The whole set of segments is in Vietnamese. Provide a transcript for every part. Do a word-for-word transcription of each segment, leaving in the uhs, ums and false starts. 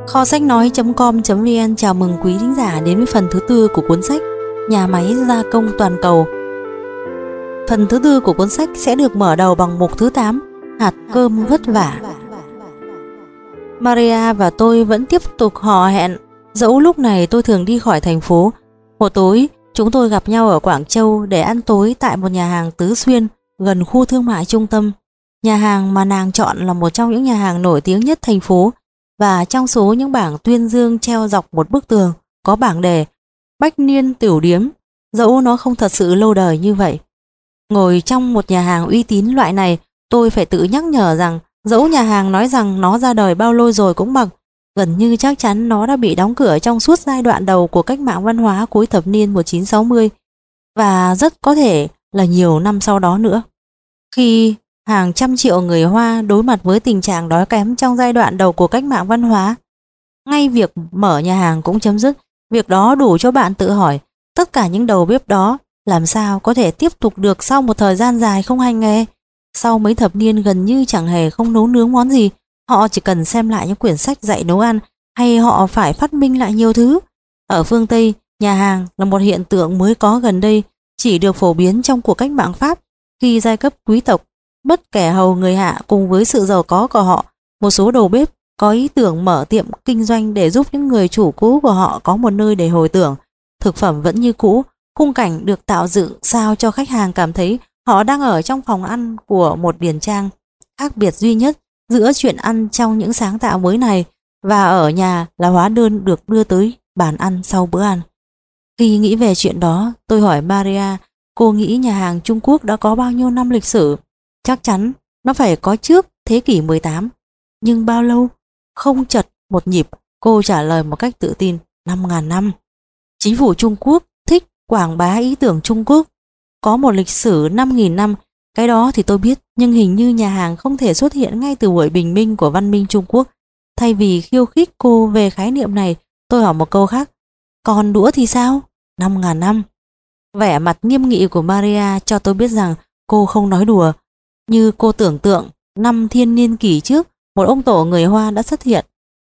Kho sách nói.com.vn chào mừng quý thính giả đến với phần thứ tư của cuốn sách Nhà máy gia công toàn cầu. Phần thứ tư của cuốn sách sẽ được mở đầu bằng mục thứ tám, Hạt cơm vất vả. Maria và tôi vẫn tiếp tục hò hẹn, dẫu lúc này tôi thường đi khỏi thành phố. Một tối, chúng tôi gặp nhau ở Quảng Châu để ăn tối tại một nhà hàng Tứ Xuyên gần khu thương mại trung tâm. Nhà hàng mà nàng chọn là một trong những nhà hàng nổi tiếng nhất thành phố, và trong số những bảng tuyên dương treo dọc một bức tường có bảng đề Bách Niên Tiểu Điếm, dẫu nó không thật sự lâu đời như vậy. Ngồi trong một nhà hàng uy tín loại này, tôi phải tự nhắc nhở rằng dẫu nhà hàng nói rằng nó ra đời bao lâu rồi cũng bằng, gần như chắc chắn nó đã bị đóng cửa trong suốt giai đoạn đầu của cách mạng văn hóa cuối thập niên một nghìn chín trăm sáu mươi, và rất có thể là nhiều năm sau đó nữa. Khi hàng trăm triệu người Hoa đối mặt với tình trạng đói kém trong giai đoạn đầu của cách mạng văn hóa, ngay việc mở nhà hàng cũng chấm dứt. Việc đó đủ cho bạn tự hỏi, tất cả những đầu bếp đó làm sao có thể tiếp tục được sau một thời gian dài không hành nghề? Sau mấy thập niên gần như chẳng hề không nấu nướng món gì, họ chỉ cần xem lại những quyển sách dạy nấu ăn, hay họ phải phát minh lại nhiều thứ. Ở phương Tây, nhà hàng là một hiện tượng mới có gần đây, chỉ được phổ biến trong cuộc cách mạng Pháp, khi giai cấp quý tộc, bất kể hầu người hạ cùng với sự giàu có của họ, một số đầu bếp có ý tưởng mở tiệm kinh doanh để giúp những người chủ cũ của họ có một nơi để hồi tưởng. Thực phẩm vẫn như cũ, khung cảnh được tạo dựng sao cho khách hàng cảm thấy họ đang ở trong phòng ăn của một điển trang. Khác biệt duy nhất giữa chuyện ăn trong những sáng tạo mới này và ở nhà là hóa đơn được đưa tới bàn ăn sau bữa ăn. Khi nghĩ về chuyện đó, tôi hỏi Maria, cô nghĩ nhà hàng Trung Quốc đã có bao nhiêu năm lịch sử? Chắc chắn nó phải có trước thế kỷ mười tám. Nhưng bao lâu? Không chật một nhịp, cô trả lời một cách tự tin, năm ngàn năm. Chính phủ Trung Quốc thích quảng bá ý tưởng Trung Quốc có một lịch sử năm nghìn năm. Cái đó thì tôi biết, nhưng hình như nhà hàng không thể xuất hiện ngay từ buổi bình minh của văn minh Trung Quốc. Thay vì khiêu khích cô về khái niệm này, tôi hỏi một câu khác, còn đũa thì sao? Năm ngàn năm. Vẻ mặt nghiêm nghị của Maria cho tôi biết rằng cô không nói đùa. Như cô tưởng tượng, năm thiên niên kỷ trước, một ông tổ người Hoa đã xuất hiện,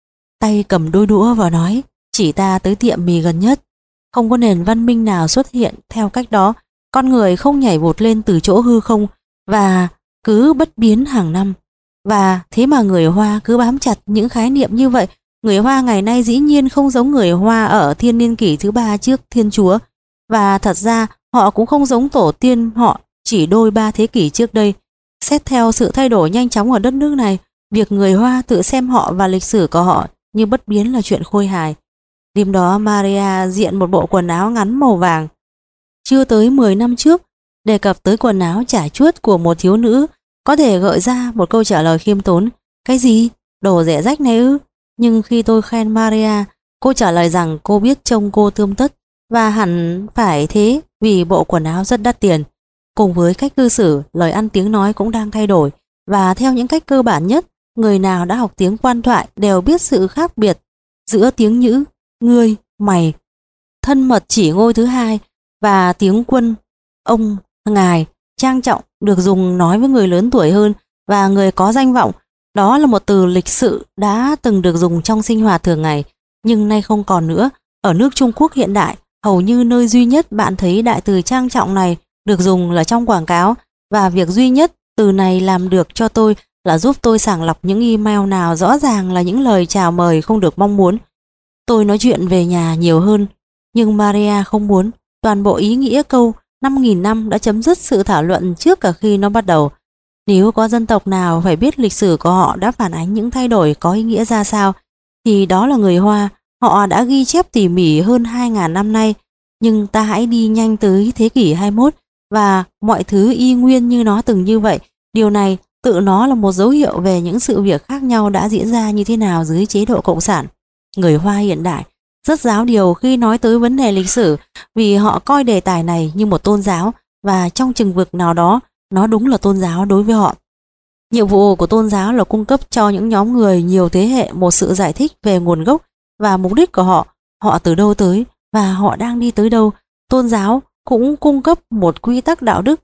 tay cầm đôi đũa và nói, chỉ ta tới tiệm mì gần nhất. Không có nền văn minh nào xuất hiện theo cách đó. Con người không nhảy vụt lên từ chỗ hư không và cứ bất biến hàng năm. Và thế mà người Hoa cứ bám chặt những khái niệm như vậy. Người Hoa ngày nay dĩ nhiên không giống người Hoa ở thiên niên kỷ thứ ba trước Thiên Chúa. Và thật ra họ cũng không giống tổ tiên họ chỉ đôi ba thế kỷ trước đây. Xét theo sự thay đổi nhanh chóng ở đất nước này, việc người Hoa tự xem họ và lịch sử của họ như bất biến là chuyện khôi hài. Đêm đó Maria diện một bộ quần áo ngắn màu vàng. Chưa tới mười năm trước, đề cập tới quần áo chải chuốt của một thiếu nữ có thể gợi ra một câu trả lời khiêm tốn. Cái gì? Đồ rẻ rách này ư? Nhưng khi tôi khen Maria, cô trả lời rằng cô biết trông cô tươm tất, và hẳn phải thế vì bộ quần áo rất đắt tiền. Cùng với cách cư xử, lời ăn tiếng nói cũng đang thay đổi, và theo những cách cơ bản nhất, người nào đã học tiếng quan thoại đều biết sự khác biệt giữa tiếng nhữ, ngươi, mày, thân mật chỉ ngôi thứ hai, và tiếng quân, ông, ngài, trang trọng được dùng nói với người lớn tuổi hơn và người có danh vọng. Đó là một từ lịch sự đã từng được dùng trong sinh hoạt thường ngày, nhưng nay không còn nữa. Ở nước Trung Quốc hiện đại, hầu như nơi duy nhất bạn thấy đại từ trang trọng này được dùng là trong quảng cáo, và việc duy nhất từ này làm được cho tôi là giúp tôi sàng lọc những email nào rõ ràng là những lời chào mời không được mong muốn. Tôi nói chuyện về nhà nhiều hơn, nhưng Maria không muốn. Toàn bộ ý nghĩa câu năm nghìn năm đã chấm dứt sự thảo luận trước cả khi nó bắt đầu. Nếu có dân tộc nào phải biết lịch sử của họ đã phản ánh những thay đổi có ý nghĩa ra sao, thì đó là người Hoa. Họ đã ghi chép tỉ mỉ hơn hai ngàn năm nay. Nhưng ta hãy đi nhanh tới thế kỷ hai mươi mốt và mọi thứ y nguyên như nó từng như vậy. Điều này tự nó là một dấu hiệu về những sự việc khác nhau đã diễn ra như thế nào dưới chế độ cộng sản. Người Hoa hiện đại rất giáo điều khi nói tới vấn đề lịch sử, vì họ coi đề tài này như một tôn giáo, và trong chừng vực nào đó nó đúng là tôn giáo đối với họ. Nhiệm vụ của tôn giáo là cung cấp cho những nhóm người nhiều thế hệ một sự giải thích về nguồn gốc và mục đích của họ, họ từ đâu tới và họ đang đi tới đâu. Tôn giáo cũng cung cấp một quy tắc đạo đức.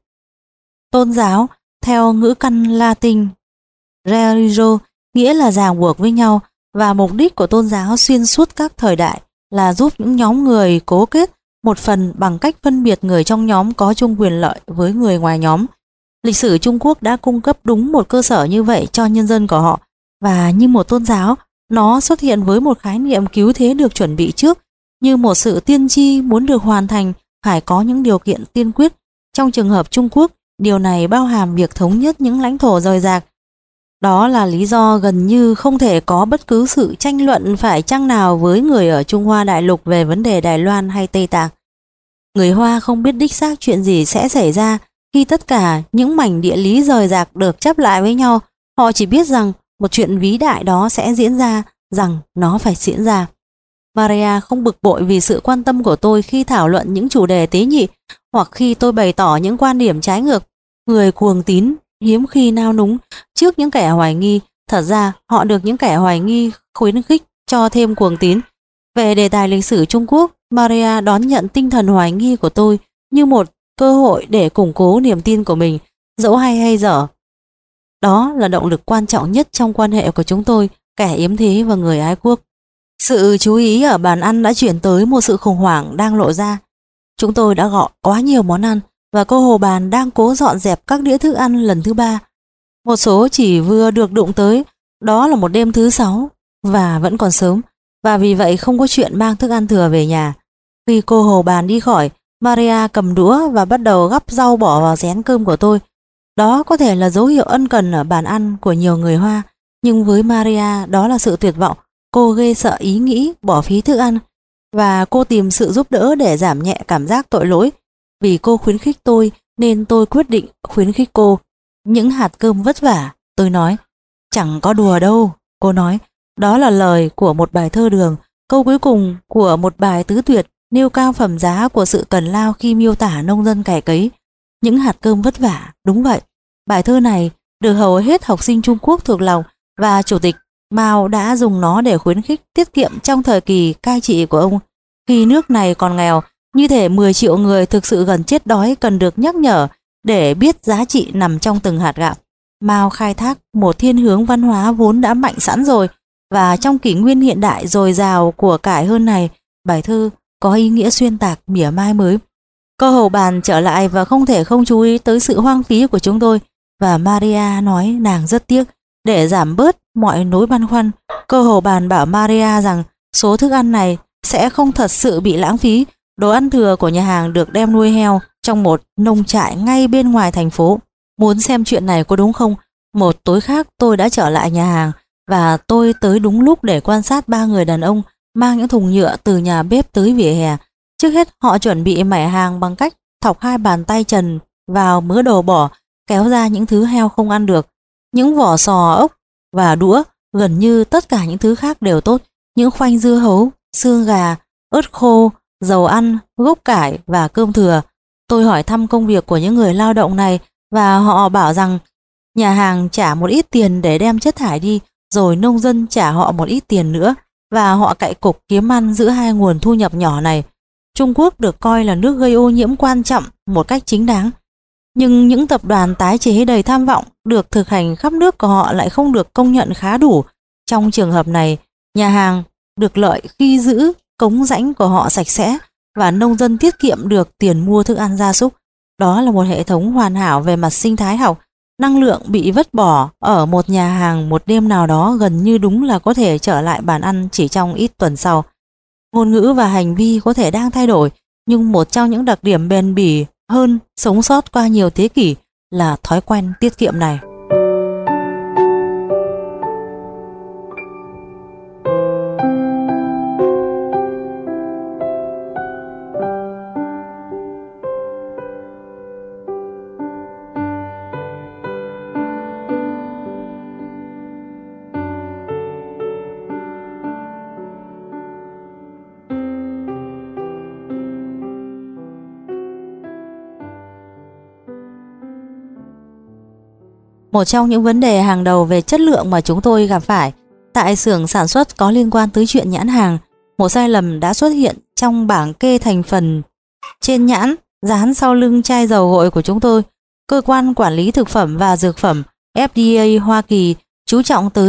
Tôn giáo theo ngữ căn Latin religio nghĩa là ràng buộc với nhau, và mục đích của tôn giáo xuyên suốt các thời đại là giúp những nhóm người cố kết, một phần bằng cách phân biệt người trong nhóm có chung quyền lợi với người ngoài nhóm. Lịch sử Trung Quốc đã cung cấp đúng một cơ sở như vậy cho nhân dân của họ, và như một tôn giáo, nó xuất hiện với một khái niệm cứu thế được chuẩn bị trước, như một sự tiên tri muốn được hoàn thành phải có những điều kiện tiên quyết. Trong trường hợp Trung Quốc, điều này bao hàm việc thống nhất những lãnh thổ rời rạc. Đó là lý do gần như không thể có bất cứ sự tranh luận phải chăng nào với người ở Trung Hoa đại lục về vấn đề Đài Loan hay Tây Tạng. Người Hoa không biết đích xác chuyện gì sẽ xảy ra khi tất cả những mảnh địa lý rời rạc được chắp lại với nhau. Họ chỉ biết rằng một chuyện vĩ đại đó sẽ diễn ra, rằng nó phải diễn ra. Maria không bực bội vì sự quan tâm của tôi khi thảo luận những chủ đề tế nhị, hoặc khi tôi bày tỏ những quan điểm trái ngược. Người cuồng tín hiếm khi nao núng trước những kẻ hoài nghi. Thật ra họ được những kẻ hoài nghi khuyến khích cho thêm cuồng tín. Về đề tài lịch sử Trung Quốc, Maria đón nhận tinh thần hoài nghi của tôi như một cơ hội để củng cố niềm tin của mình, dẫu hay hay dở. Đó là động lực quan trọng nhất trong quan hệ của chúng tôi, kẻ yếm thế và người ái quốc. Sự chú ý ở bàn ăn đã chuyển tới một sự khủng hoảng đang lộ ra. Chúng tôi đã gọi quá nhiều món ăn, và cô Hồ Bàn đang cố dọn dẹp các đĩa thức ăn lần thứ ba. Một số chỉ vừa được đụng tới. Đó là một đêm thứ sáu và vẫn còn sớm, và vì vậy không có chuyện mang thức ăn thừa về nhà. Khi cô Hồ Bàn đi khỏi, Maria cầm đũa và bắt đầu gắp rau bỏ vào chén cơm của tôi. Đó có thể là dấu hiệu ân cần ở bàn ăn của nhiều người Hoa, nhưng với Maria đó là sự tuyệt vọng. Cô ghê sợ ý nghĩ bỏ phí thức ăn, và cô tìm sự giúp đỡ để giảm nhẹ cảm giác tội lỗi. Vì cô khuyến khích tôi nên tôi quyết định khuyến khích cô. Những hạt cơm vất vả, tôi nói. Chẳng có đùa đâu, cô nói. Đó là lời của một bài thơ Đường, câu cuối cùng của một bài tứ tuyệt nêu cao phẩm giá của sự cần lao khi miêu tả nông dân cày cấy. Những hạt cơm vất vả, đúng vậy. Bài thơ này được hầu hết học sinh Trung Quốc thuộc lòng, và Chủ tịch Mao đã dùng nó để khuyến khích tiết kiệm trong thời kỳ cai trị của ông. Khi nước này còn nghèo, như thể mười triệu người thực sự gần chết đói cần được nhắc nhở để biết giá trị nằm trong từng hạt gạo. Mao khai thác một thiên hướng văn hóa vốn đã mạnh sẵn rồi, và trong kỷ nguyên hiện đại dồi dào của cải hơn này, bài thơ có ý nghĩa xuyên tạc mỉa mai mới. Cô Hầu Bàn trở lại và không thể không chú ý tới sự hoang phí của chúng tôi, và Maria nói nàng rất tiếc. Để giảm bớt mọi nỗi băn khoăn, cô Hầu Bàn bảo Maria rằng số thức ăn này sẽ không thật sự bị lãng phí. Đồ ăn thừa của nhà hàng được đem nuôi heo trong một nông trại ngay bên ngoài thành phố. Muốn xem chuyện này có đúng không? Một tối khác tôi đã trở lại nhà hàng, và tôi tới đúng lúc để quan sát ba người đàn ông mang những thùng nhựa từ nhà bếp tới vỉa hè. Trước hết họ chuẩn bị mẻ hàng bằng cách thọc hai bàn tay trần vào mớ đồ bỏ, kéo ra những thứ heo không ăn được. Những vỏ sò, ốc và đũa, gần như tất cả những thứ khác đều tốt. Những khoanh dưa hấu, xương gà, ớt khô, dầu ăn, gốc cải và cơm thừa. Tôi hỏi thăm công việc của những người lao động này, và họ bảo rằng nhà hàng trả một ít tiền để đem chất thải đi, rồi nông dân trả họ một ít tiền nữa, và họ cạy cục kiếm ăn giữa hai nguồn thu nhập nhỏ này. Trung Quốc được coi là nước gây ô nhiễm quan trọng một cách chính đáng, nhưng những tập đoàn tái chế đầy tham vọng được thực hành khắp nước của họ lại không được công nhận khá đủ. Trong trường hợp này, nhà hàng được lợi khi giữ cống rãnh của họ sạch sẽ, và nông dân tiết kiệm được tiền mua thức ăn gia súc. Đó là một hệ thống hoàn hảo về mặt sinh thái học. Năng lượng bị vứt bỏ ở một nhà hàng một đêm nào đó gần như đúng là có thể trở lại bàn ăn chỉ trong ít tuần sau. Ngôn ngữ và hành vi có thể đang thay đổi, nhưng một trong những đặc điểm bền bỉ hơn sống sót qua nhiều thế kỷ là thói quen tiết kiệm này. Một trong những vấn đề hàng đầu về chất lượng mà chúng tôi gặp phải tại xưởng sản xuất có liên quan tới chuyện nhãn hàng. Một sai lầm đã xuất hiện trong bảng kê thành phần trên nhãn dán sau lưng chai dầu gội của chúng tôi. Cơ quan quản lý thực phẩm và dược phẩm F D A Hoa Kỳ chú trọng tới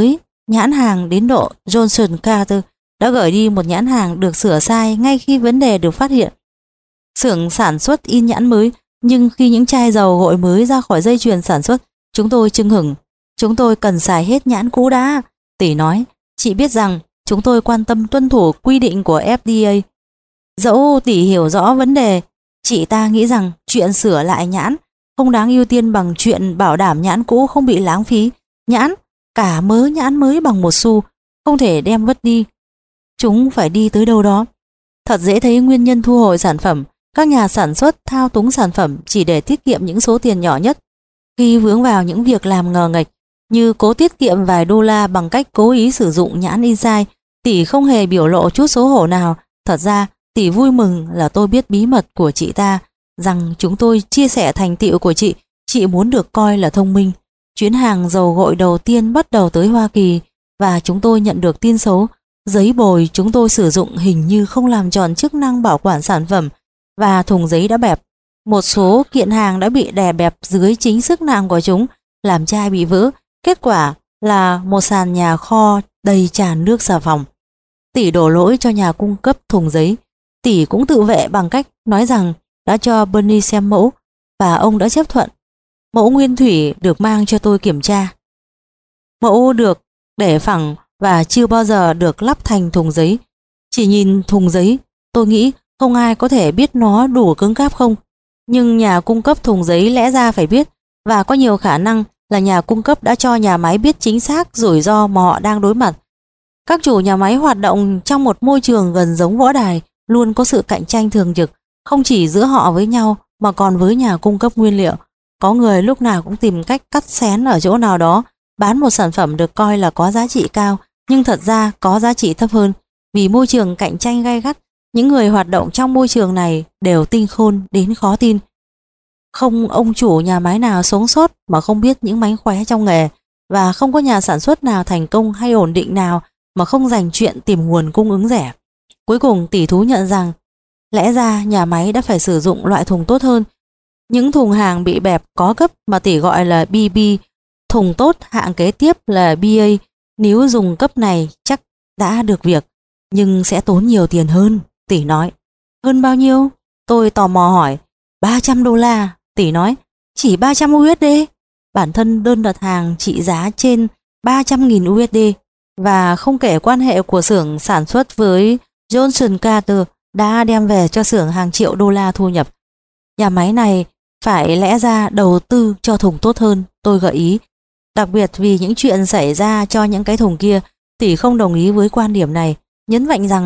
nhãn hàng đến độ Johnson Carter đã gửi đi một nhãn hàng được sửa sai ngay khi vấn đề được phát hiện. Xưởng sản xuất in nhãn mới, nhưng khi những chai dầu gội mới ra khỏi dây chuyền sản xuất, chúng tôi chưng hửng. Chúng tôi cần xài hết nhãn cũ đã, tỷ nói. Chị biết rằng chúng tôi quan tâm tuân thủ quy định của ép đê a. Dẫu tỷ hiểu rõ vấn đề, chị ta nghĩ rằng chuyện sửa lại nhãn không đáng ưu tiên bằng chuyện bảo đảm nhãn cũ không bị lãng phí. Nhãn, cả mớ nhãn mới bằng một xu, không thể đem vứt đi. Chúng phải đi tới đâu đó. Thật dễ thấy nguyên nhân thu hồi sản phẩm. Các nhà sản xuất thao túng sản phẩm chỉ để tiết kiệm những số tiền nhỏ nhất. Khi vướng vào những việc làm ngờ nghệch, như cố tiết kiệm vài đô la bằng cách cố ý sử dụng nhãn in sai, tỷ không hề biểu lộ chút xấu hổ nào. Thật ra, tỷ vui mừng là tôi biết bí mật của chị ta, rằng chúng tôi chia sẻ thành tựu của chị. Chị muốn được coi là thông minh. Chuyến hàng dầu gội đầu tiên bắt đầu tới Hoa Kỳ và chúng tôi nhận được tin xấu. Giấy bồi chúng tôi sử dụng hình như không làm tròn chức năng bảo quản sản phẩm và thùng giấy đã bẹp. Một số kiện hàng đã bị đè bẹp dưới chính sức nặng của chúng, làm chai bị vỡ. Kết quả là một sàn nhà kho đầy tràn nước xà phòng. Tỷ đổ lỗi cho nhà cung cấp thùng giấy. Tỷ cũng tự vệ bằng cách nói rằng đã cho Bernie xem mẫu và ông đã chấp thuận. Mẫu nguyên thủy được mang cho tôi kiểm tra. Mẫu được để phẳng và chưa bao giờ được lắp thành thùng giấy. Chỉ nhìn thùng giấy, tôi nghĩ không ai có thể biết nó đủ cứng cáp không. Nhưng nhà cung cấp thùng giấy lẽ ra phải biết, và có nhiều khả năng là nhà cung cấp đã cho nhà máy biết chính xác rủi ro mà họ đang đối mặt. Các chủ nhà máy hoạt động trong một môi trường gần giống võ đài, luôn có sự cạnh tranh thường trực, không chỉ giữa họ với nhau mà còn với nhà cung cấp nguyên liệu. Có người lúc nào cũng tìm cách cắt xén ở chỗ nào đó, bán một sản phẩm được coi là có giá trị cao, nhưng thật ra có giá trị thấp hơn. Vì môi trường cạnh tranh gay gắt, những người hoạt động trong môi trường này đều tinh khôn đến khó tin. Không ông chủ nhà máy nào sống sót mà không biết những mánh khóe trong nghề, và không có nhà sản xuất nào thành công hay ổn định nào mà không dành chuyện tìm nguồn cung ứng rẻ. Cuối cùng tỷ thú nhận rằng lẽ ra nhà máy đã phải sử dụng loại thùng tốt hơn. Những thùng hàng bị bẹp có cấp mà tỷ gọi là bê bê, thùng tốt hạng kế tiếp là bê a. Nếu dùng cấp này chắc đã được việc, nhưng sẽ tốn nhiều tiền hơn, tỷ nói. Hơn bao nhiêu? Tôi tò mò hỏi. ba trăm đô la, tỷ nói. Chỉ ba trăm u ét đê? Bản thân đơn đặt hàng trị giá trên ba trăm nghìn u ét đê, và không kể quan hệ của xưởng sản xuất với Johnson Carter đã đem về cho xưởng hàng triệu đô la thu nhập. Nhà máy này phải lẽ ra đầu tư cho thùng tốt hơn, tôi gợi ý. Đặc biệt vì những chuyện xảy ra cho những cái thùng kia, tỷ không đồng ý với quan điểm này, nhấn mạnh rằng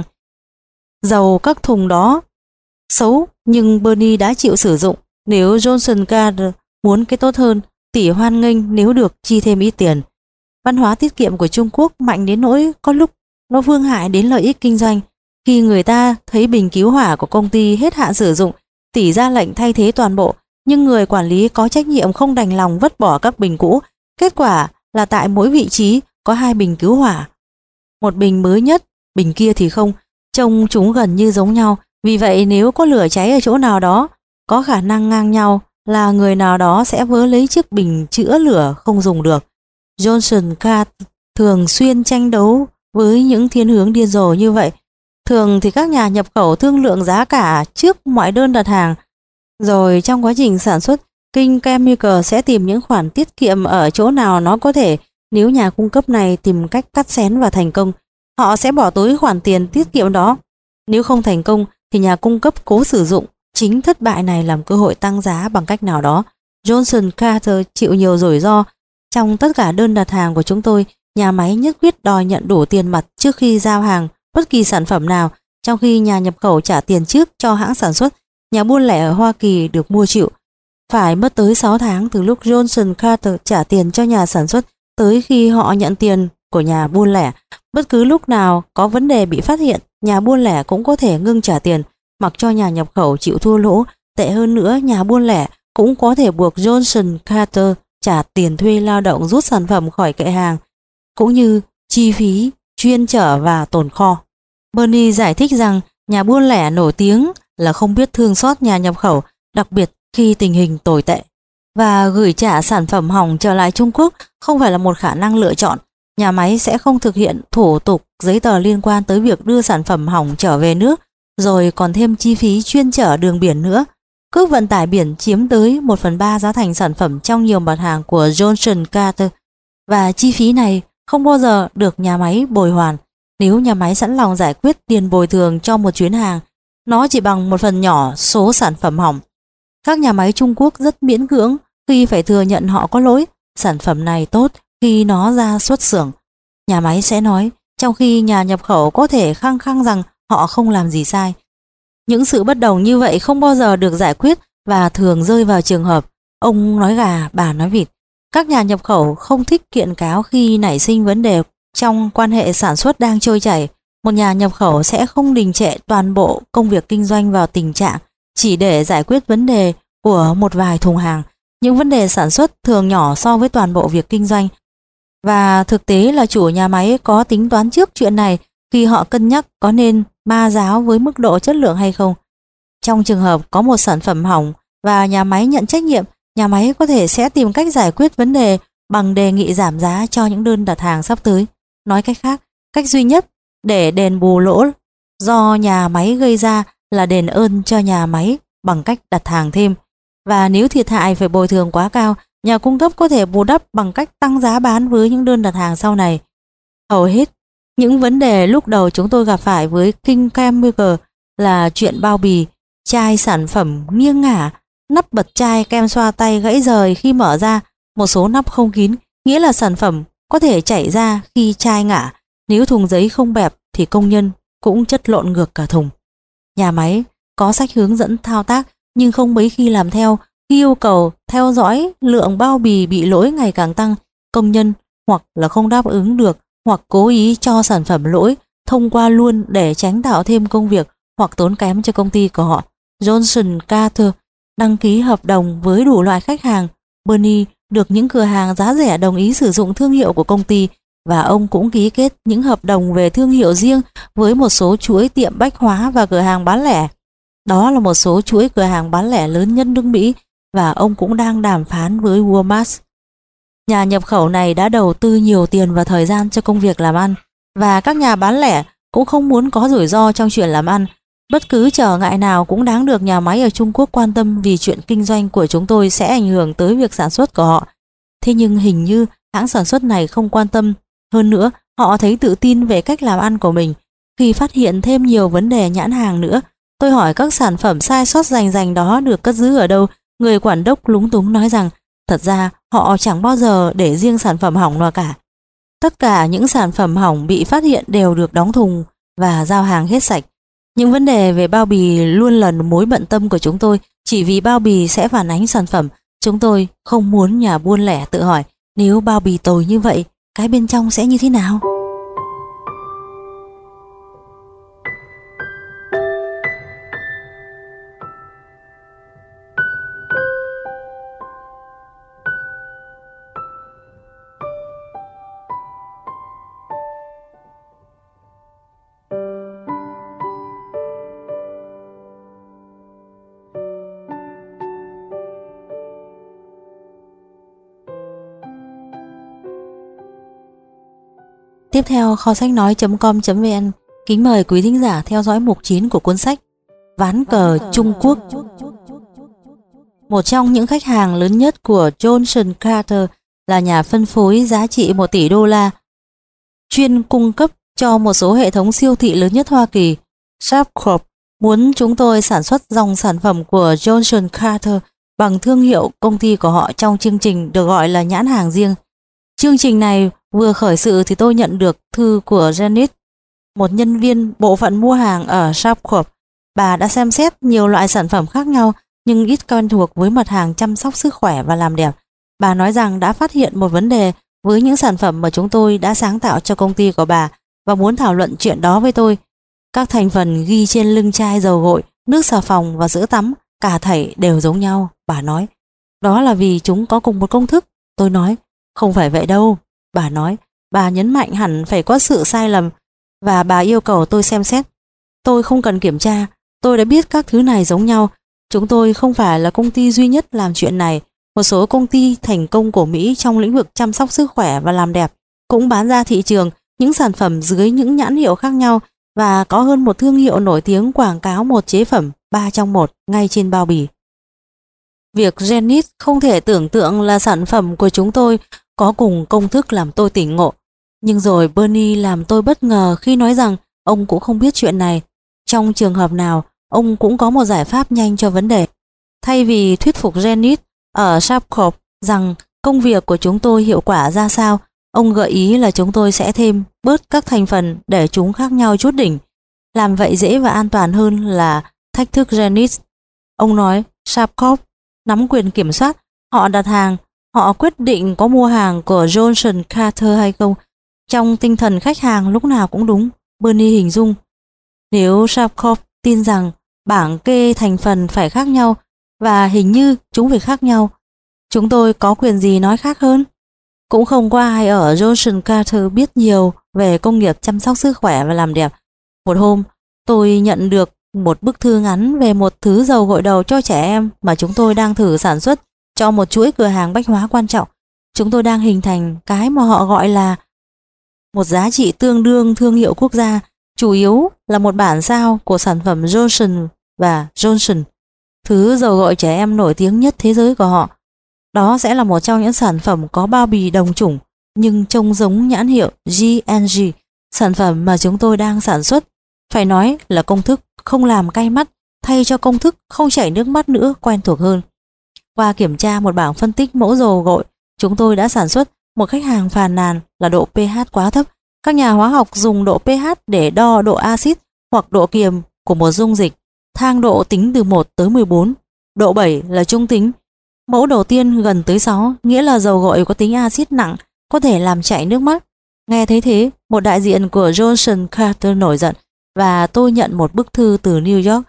dầu các thùng đó xấu nhưng Bernie đã chịu sử dụng. Nếu Johnson Carter muốn cái tốt hơn, tỷ hoan nghênh nếu được chi thêm ít tiền. Văn hóa tiết kiệm của Trung Quốc mạnh đến nỗi có lúc nó phương hại đến lợi ích kinh doanh. Khi người ta thấy bình cứu hỏa của công ty hết hạn sử dụng, tỷ ra lệnh thay thế toàn bộ, nhưng người quản lý có trách nhiệm không đành lòng vứt bỏ các bình cũ. Kết quả là tại mỗi vị trí có hai bình cứu hỏa. Một bình mới nhất, bình kia thì không, trông chúng gần như giống nhau. Vì vậy nếu có lửa cháy ở chỗ nào đó, có khả năng ngang nhau là người nào đó sẽ vớ lấy chiếc bình chữa lửa không dùng được. Johnson Carter thường xuyên tranh đấu với những thiên hướng điên rồ như vậy. Thường thì các nhà nhập khẩu thương lượng giá cả trước mọi đơn đặt hàng. Rồi trong quá trình sản xuất, King Chemical sẽ tìm những khoản tiết kiệm ở chỗ nào nó có thể. Nếu nhà cung cấp này tìm cách cắt xén và thành công, họ sẽ bỏ túi khoản tiền tiết kiệm đó. Nếu không thành công thì nhà cung cấp cố sử dụng chính thất bại này làm cơ hội tăng giá bằng cách nào đó. Johnson Carter chịu nhiều rủi ro. Trong tất cả đơn đặt hàng của chúng tôi, nhà máy nhất quyết đòi nhận đủ tiền mặt trước khi giao hàng bất kỳ sản phẩm nào, trong khi nhà nhập khẩu trả tiền trước cho hãng sản xuất. Nhà buôn lẻ ở Hoa Kỳ được mua chịu. Phải mất tới sáu tháng từ lúc Johnson Carter trả tiền cho nhà sản xuất tới khi họ nhận tiền của nhà buôn lẻ. Bất cứ lúc nào có vấn đề bị phát hiện, nhà buôn lẻ cũng có thể ngưng trả tiền, mặc cho nhà nhập khẩu chịu thua lỗ. Tệ hơn nữa, nhà buôn lẻ cũng có thể buộc Johnson Carter trả tiền thuê lao động rút sản phẩm khỏi kệ hàng, cũng như chi phí chuyên chở và tồn kho. Bernie giải thích rằng nhà buôn lẻ nổi tiếng là không biết thương xót nhà nhập khẩu, đặc biệt khi tình hình tồi tệ. Và gửi trả sản phẩm hỏng trở lại Trung Quốc không phải là một khả năng lựa chọn. nhà máy sẽ không thực hiện thủ tục giấy tờ liên quan tới việc đưa sản phẩm hỏng trở về nước, rồi còn thêm chi phí chuyên chở đường biển nữa. Cước vận tải biển chiếm tới một phần ba giá thành sản phẩm trong nhiều mặt hàng của Johnson Carter, và chi phí này không bao giờ được nhà máy bồi hoàn. Nếu nhà máy sẵn lòng giải quyết tiền bồi thường cho một chuyến hàng, nó chỉ bằng một phần nhỏ số sản phẩm hỏng. Các nhà máy Trung Quốc rất miễn cưỡng khi phải thừa nhận họ có lỗi. Sản phẩm này tốt khi nó ra xuất xưởng, nhà máy sẽ nói, trong khi nhà nhập khẩu có thể khăng khăng rằng họ không làm gì sai. Những sự bất đồng như vậy không bao giờ được giải quyết và thường rơi vào trường hợp ông nói gà, bà nói vịt. Các nhà nhập khẩu không thích kiện cáo khi nảy sinh vấn đề trong quan hệ sản xuất đang trôi chảy. Một nhà nhập khẩu sẽ không đình trệ toàn bộ công việc kinh doanh vào tình trạng chỉ để giải quyết vấn đề của một vài thùng hàng. Những vấn đề sản xuất thường nhỏ so với toàn bộ việc kinh doanh, và thực tế là chủ nhà máy có tính toán trước chuyện này khi họ cân nhắc có nên ma giáo với mức độ chất lượng hay không. Trong trường hợp có một sản phẩm hỏng và nhà máy nhận trách nhiệm, nhà máy có thể sẽ tìm cách giải quyết vấn đề bằng đề nghị giảm giá cho những đơn đặt hàng sắp tới. Nói cách khác, cách duy nhất để đền bù lỗ do nhà máy gây ra là đền ơn cho nhà máy bằng cách đặt hàng thêm. Và nếu thiệt hại phải bồi thường quá cao, nhà cung cấp có thể bù đắp bằng cách tăng giá bán với những đơn đặt hàng sau này. Hầu hết những vấn đề lúc đầu chúng tôi gặp phải với King Chemical là chuyện bao bì, chai sản phẩm nghiêng ngả, nắp bật chai kem xoa tay gãy rời khi mở ra, một số nắp không kín, nghĩa là sản phẩm có thể chảy ra khi chai ngả. Nếu thùng giấy không bẹp thì công nhân cũng chất lộn ngược cả thùng. Nhà máy có sách hướng dẫn thao tác nhưng không mấy khi làm theo. Khi yêu cầu theo dõi lượng bao bì bị lỗi ngày càng tăng, công nhân hoặc là không đáp ứng được hoặc cố ý cho sản phẩm lỗi thông qua luôn để tránh tạo thêm công việc hoặc tốn kém cho công ty của họ. Johnson Carter đăng ký hợp đồng với đủ loại khách hàng. Bernie được những cửa hàng giá rẻ đồng ý sử dụng thương hiệu của công ty, và ông cũng ký kết những hợp đồng về thương hiệu riêng với một số chuỗi tiệm bách hóa và cửa hàng bán lẻ. Đó là một số chuỗi cửa hàng bán lẻ lớn nhất nước Mỹ, và ông cũng đang đàm phán với Walmart. Nhà nhập khẩu này đã đầu tư nhiều tiền và thời gian cho công việc làm ăn, và các nhà bán lẻ cũng không muốn có rủi ro trong chuyện làm ăn. Bất cứ trở ngại nào cũng đáng được nhà máy ở Trung Quốc quan tâm, vì chuyện kinh doanh của chúng tôi sẽ ảnh hưởng tới việc sản xuất của họ. Thế nhưng hình như hãng sản xuất này không quan tâm. Hơn nữa, họ thấy tự tin về cách làm ăn của mình. Khi phát hiện thêm nhiều vấn đề nhãn hàng nữa, tôi hỏi các sản phẩm sai sót rành rành đó được cất giữ ở đâu. Người quản đốc lúng túng nói rằng thật ra họ chẳng bao giờ để riêng sản phẩm hỏng nào cả. Tất cả những sản phẩm hỏng bị phát hiện đều được đóng thùng và giao hàng hết sạch. Những vấn đề về bao bì luôn là mối bận tâm của chúng tôi, chỉ vì bao bì sẽ phản ánh sản phẩm. Chúng tôi không muốn nhà buôn lẻ tự hỏi nếu bao bì tồi như vậy, cái bên trong sẽ như thế nào? Tiếp theo, kho sách nói chấm com chấm vn kính mời quý thính giả theo dõi mục chín của cuốn sách Ván cờ Trung Quốc. Một trong những khách hàng lớn nhất của Johnson Carter là nhà phân phối giá trị một tỷ đô la, chuyên cung cấp cho một số hệ thống siêu thị lớn nhất Hoa Kỳ. Sharp Corp muốn chúng tôi sản xuất dòng sản phẩm của Johnson Carter bằng thương hiệu công ty của họ trong chương trình được gọi là nhãn hàng riêng. Chương trình này vừa khởi sự thì tôi nhận được thư của Janet, một nhân viên bộ phận mua hàng ở Sharp Corp. Bà đã xem xét nhiều loại sản phẩm khác nhau nhưng ít quen thuộc với mặt hàng chăm sóc sức khỏe và làm đẹp. Bà nói rằng đã phát hiện một vấn đề với những sản phẩm mà chúng tôi đã sáng tạo cho công ty của bà và muốn thảo luận chuyện đó với tôi. Các thành phần ghi trên lưng chai dầu gội, nước xà phòng và sữa tắm, cả thảy đều giống nhau, bà nói. Đó là vì chúng có cùng một công thức. Tôi nói, không phải vậy đâu. Bà nói, bà nhấn mạnh hẳn phải có sự sai lầm, và bà yêu cầu tôi xem xét. Tôi không cần kiểm tra, tôi đã biết các thứ này giống nhau. Chúng tôi không phải là công ty duy nhất làm chuyện này. Một số công ty thành công của Mỹ trong lĩnh vực chăm sóc sức khỏe và làm đẹp cũng bán ra thị trường những sản phẩm dưới những nhãn hiệu khác nhau và có hơn một thương hiệu nổi tiếng quảng cáo một chế phẩm ba trong một ngay trên bao bì. Việc Zenith không thể tưởng tượng là sản phẩm của chúng tôi có cùng công thức làm tôi tỉnh ngộ. Nhưng rồi Bernie làm tôi bất ngờ khi nói rằng ông cũng không biết chuyện này. Trong trường hợp nào, ông cũng có một giải pháp nhanh cho vấn đề. Thay vì thuyết phục Zenith ở Sharp rằng công việc của chúng tôi hiệu quả ra sao, ông gợi ý là chúng tôi sẽ thêm bớt các thành phần để chúng khác nhau chút đỉnh. Làm vậy dễ và an toàn hơn là thách thức Zenith. Ông nói Sharp nắm quyền kiểm soát, họ đặt hàng, họ quyết định có mua hàng của Johnson Carter hay không. Trong tinh thần khách hàng lúc nào cũng đúng, Bernie hình dung. Nếu Sharp tin rằng bảng kê thành phần phải khác nhau và hình như chúng phải khác nhau, chúng tôi có quyền gì nói khác hơn? Cũng không có ai ở Johnson Carter biết nhiều về công nghiệp chăm sóc sức khỏe và làm đẹp. Một hôm, tôi nhận được một bức thư ngắn về một thứ dầu gội đầu cho trẻ em mà chúng tôi đang thử sản xuất cho một chuỗi cửa hàng bách hóa quan trọng. Chúng tôi đang hình thành cái mà họ gọi là một giá trị tương đương thương hiệu quốc gia, chủ yếu là một bản sao của sản phẩm Johnson và Johnson, thứ dầu gội trẻ em nổi tiếng nhất thế giới của họ. Đó sẽ là một trong những sản phẩm có bao bì đồng chủng nhưng trông giống nhãn hiệu G and G, sản phẩm mà chúng tôi đang sản xuất. Phải nói là công thức không làm cay mắt thay cho công thức không chảy nước mắt nữa quen thuộc hơn. Qua kiểm tra một bảng phân tích mẫu dầu gội chúng tôi đã sản xuất, một khách hàng phàn nàn là độ pH quá thấp. Các nhà hóa học dùng độ pH để đo độ axit hoặc độ kiềm của một dung dịch. Thang độ tính từ một tới mười bốn, độ bảy là trung tính. Mẫu đầu tiên gần tới sáu, nghĩa là dầu gội có tính axit nặng, có thể làm chảy nước mắt. Nghe thấy thế, một đại diện của Johnson Carter nổi giận và tôi nhận một bức thư từ New York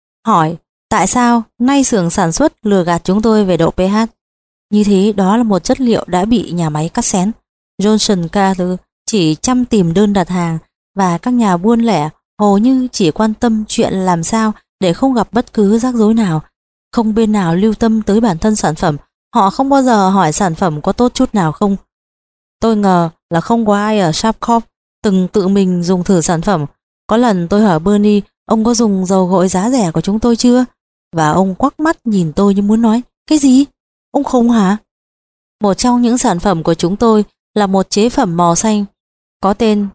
hỏi tại sao nay xưởng sản xuất lừa gạt chúng tôi về độ pH. Như thế đó là một chất liệu đã bị nhà máy cắt xén. Johnson Carter chỉ chăm tìm đơn đặt hàng và các nhà buôn lẻ hầu như chỉ quan tâm chuyện làm sao để không gặp bất cứ rắc rối nào. Không bên nào lưu tâm tới bản thân sản phẩm, họ không bao giờ hỏi sản phẩm có tốt chút nào không. Tôi ngờ là không có ai ở Sharp từng tự mình dùng thử sản phẩm. Có lần tôi hỏi Bernie, ông có dùng dầu gội giá rẻ của chúng tôi chưa? Và ông quắc mắt nhìn tôi như muốn nói, cái gì? Ông không hả? Một trong những sản phẩm của chúng tôi là một chế phẩm màu xanh có tên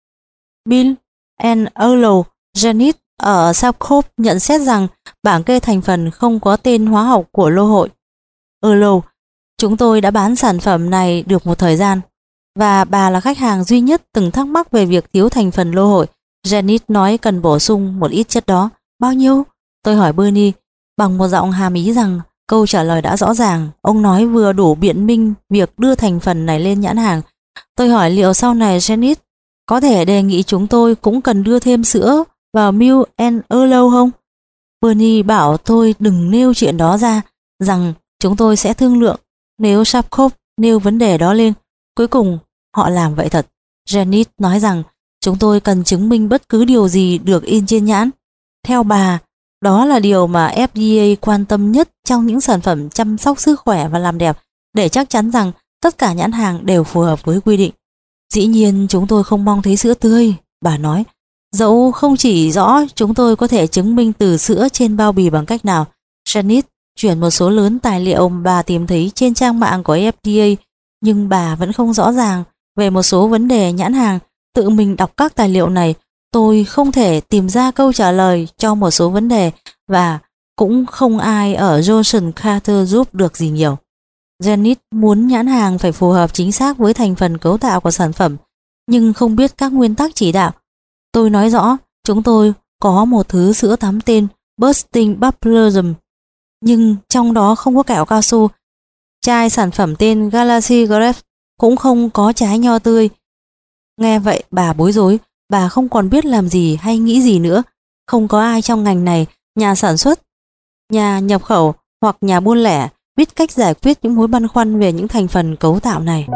Bill and Earl Zenith ở Sharp nhận xét rằng bảng kê thành phần không có tên hóa học của lô hội. Earl, chúng tôi đã bán sản phẩm này được một thời gian và bà là khách hàng duy nhất từng thắc mắc về việc thiếu thành phần lô hội. Zenith nói cần bổ sung một ít chất đó. Bao nhiêu? Tôi hỏi Bernie bằng một giọng hàm ý rằng câu trả lời đã rõ ràng. Ông nói vừa đủ biện minh việc đưa thành phần này lên nhãn hàng. Tôi hỏi liệu sau này Zenith có thể đề nghị chúng tôi cũng cần đưa thêm sữa vào Milk and Earl không? Bernie bảo tôi đừng nêu chuyện đó ra, rằng chúng tôi sẽ thương lượng nếu Sharp nêu vấn đề đó lên. Cuối cùng họ làm vậy thật. Zenith nói rằng chúng tôi cần chứng minh bất cứ điều gì được in trên nhãn. Theo bà, đó là điều mà F D A quan tâm nhất trong những sản phẩm chăm sóc sức khỏe và làm đẹp, để chắc chắn rằng tất cả nhãn hàng đều phù hợp với quy định. Dĩ nhiên chúng tôi không mong thấy sữa tươi, bà nói. Dẫu không chỉ rõ chúng tôi có thể chứng minh từ sữa trên bao bì bằng cách nào. Janet chuyển một số lớn tài liệu bà tìm thấy trên trang mạng của F D A, nhưng bà vẫn không rõ ràng về một số vấn đề nhãn hàng. Tự mình đọc các tài liệu này, tôi không thể tìm ra câu trả lời cho một số vấn đề và cũng không ai ở Johnson Carter giúp được gì nhiều. Janet muốn nhãn hàng phải phù hợp chính xác với thành phần cấu tạo của sản phẩm, nhưng không biết các nguyên tắc chỉ đạo. Tôi nói rõ, chúng tôi có một thứ sữa tắm tên Bursting Bubblesm, nhưng trong đó không có kẹo cao su. Chai sản phẩm tên Galaxy Grape cũng không có trái nho tươi. Nghe vậy bà bối rối, bà không còn biết làm gì hay nghĩ gì nữa. Không có ai trong ngành này, nhà sản xuất, nhà nhập khẩu hoặc nhà buôn lẻ biết cách giải quyết những mối băn khoăn về những thành phần cấu tạo này.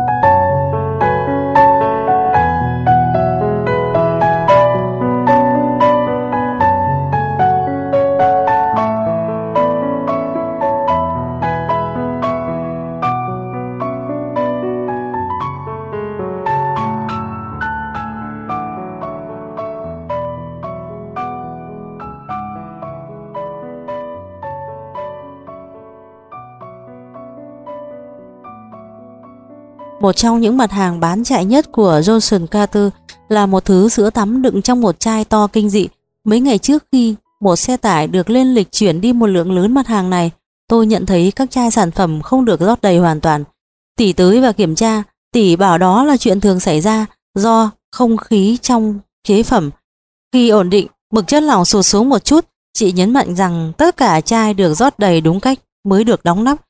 Một trong những mặt hàng bán chạy nhất của Johnson Carter là một thứ sữa tắm đựng trong một chai to kinh dị. Mấy ngày trước khi một xe tải được lên lịch chuyển đi một lượng lớn mặt hàng này, tôi nhận thấy các chai sản phẩm không được rót đầy hoàn toàn. Tỷ tới và kiểm tra, tỷ bảo đó là chuyện thường xảy ra do không khí trong chế phẩm. Khi ổn định, mực chất lỏng sụt xuống một chút, chị nhấn mạnh rằng tất cả chai được rót đầy đúng cách mới được đóng nắp.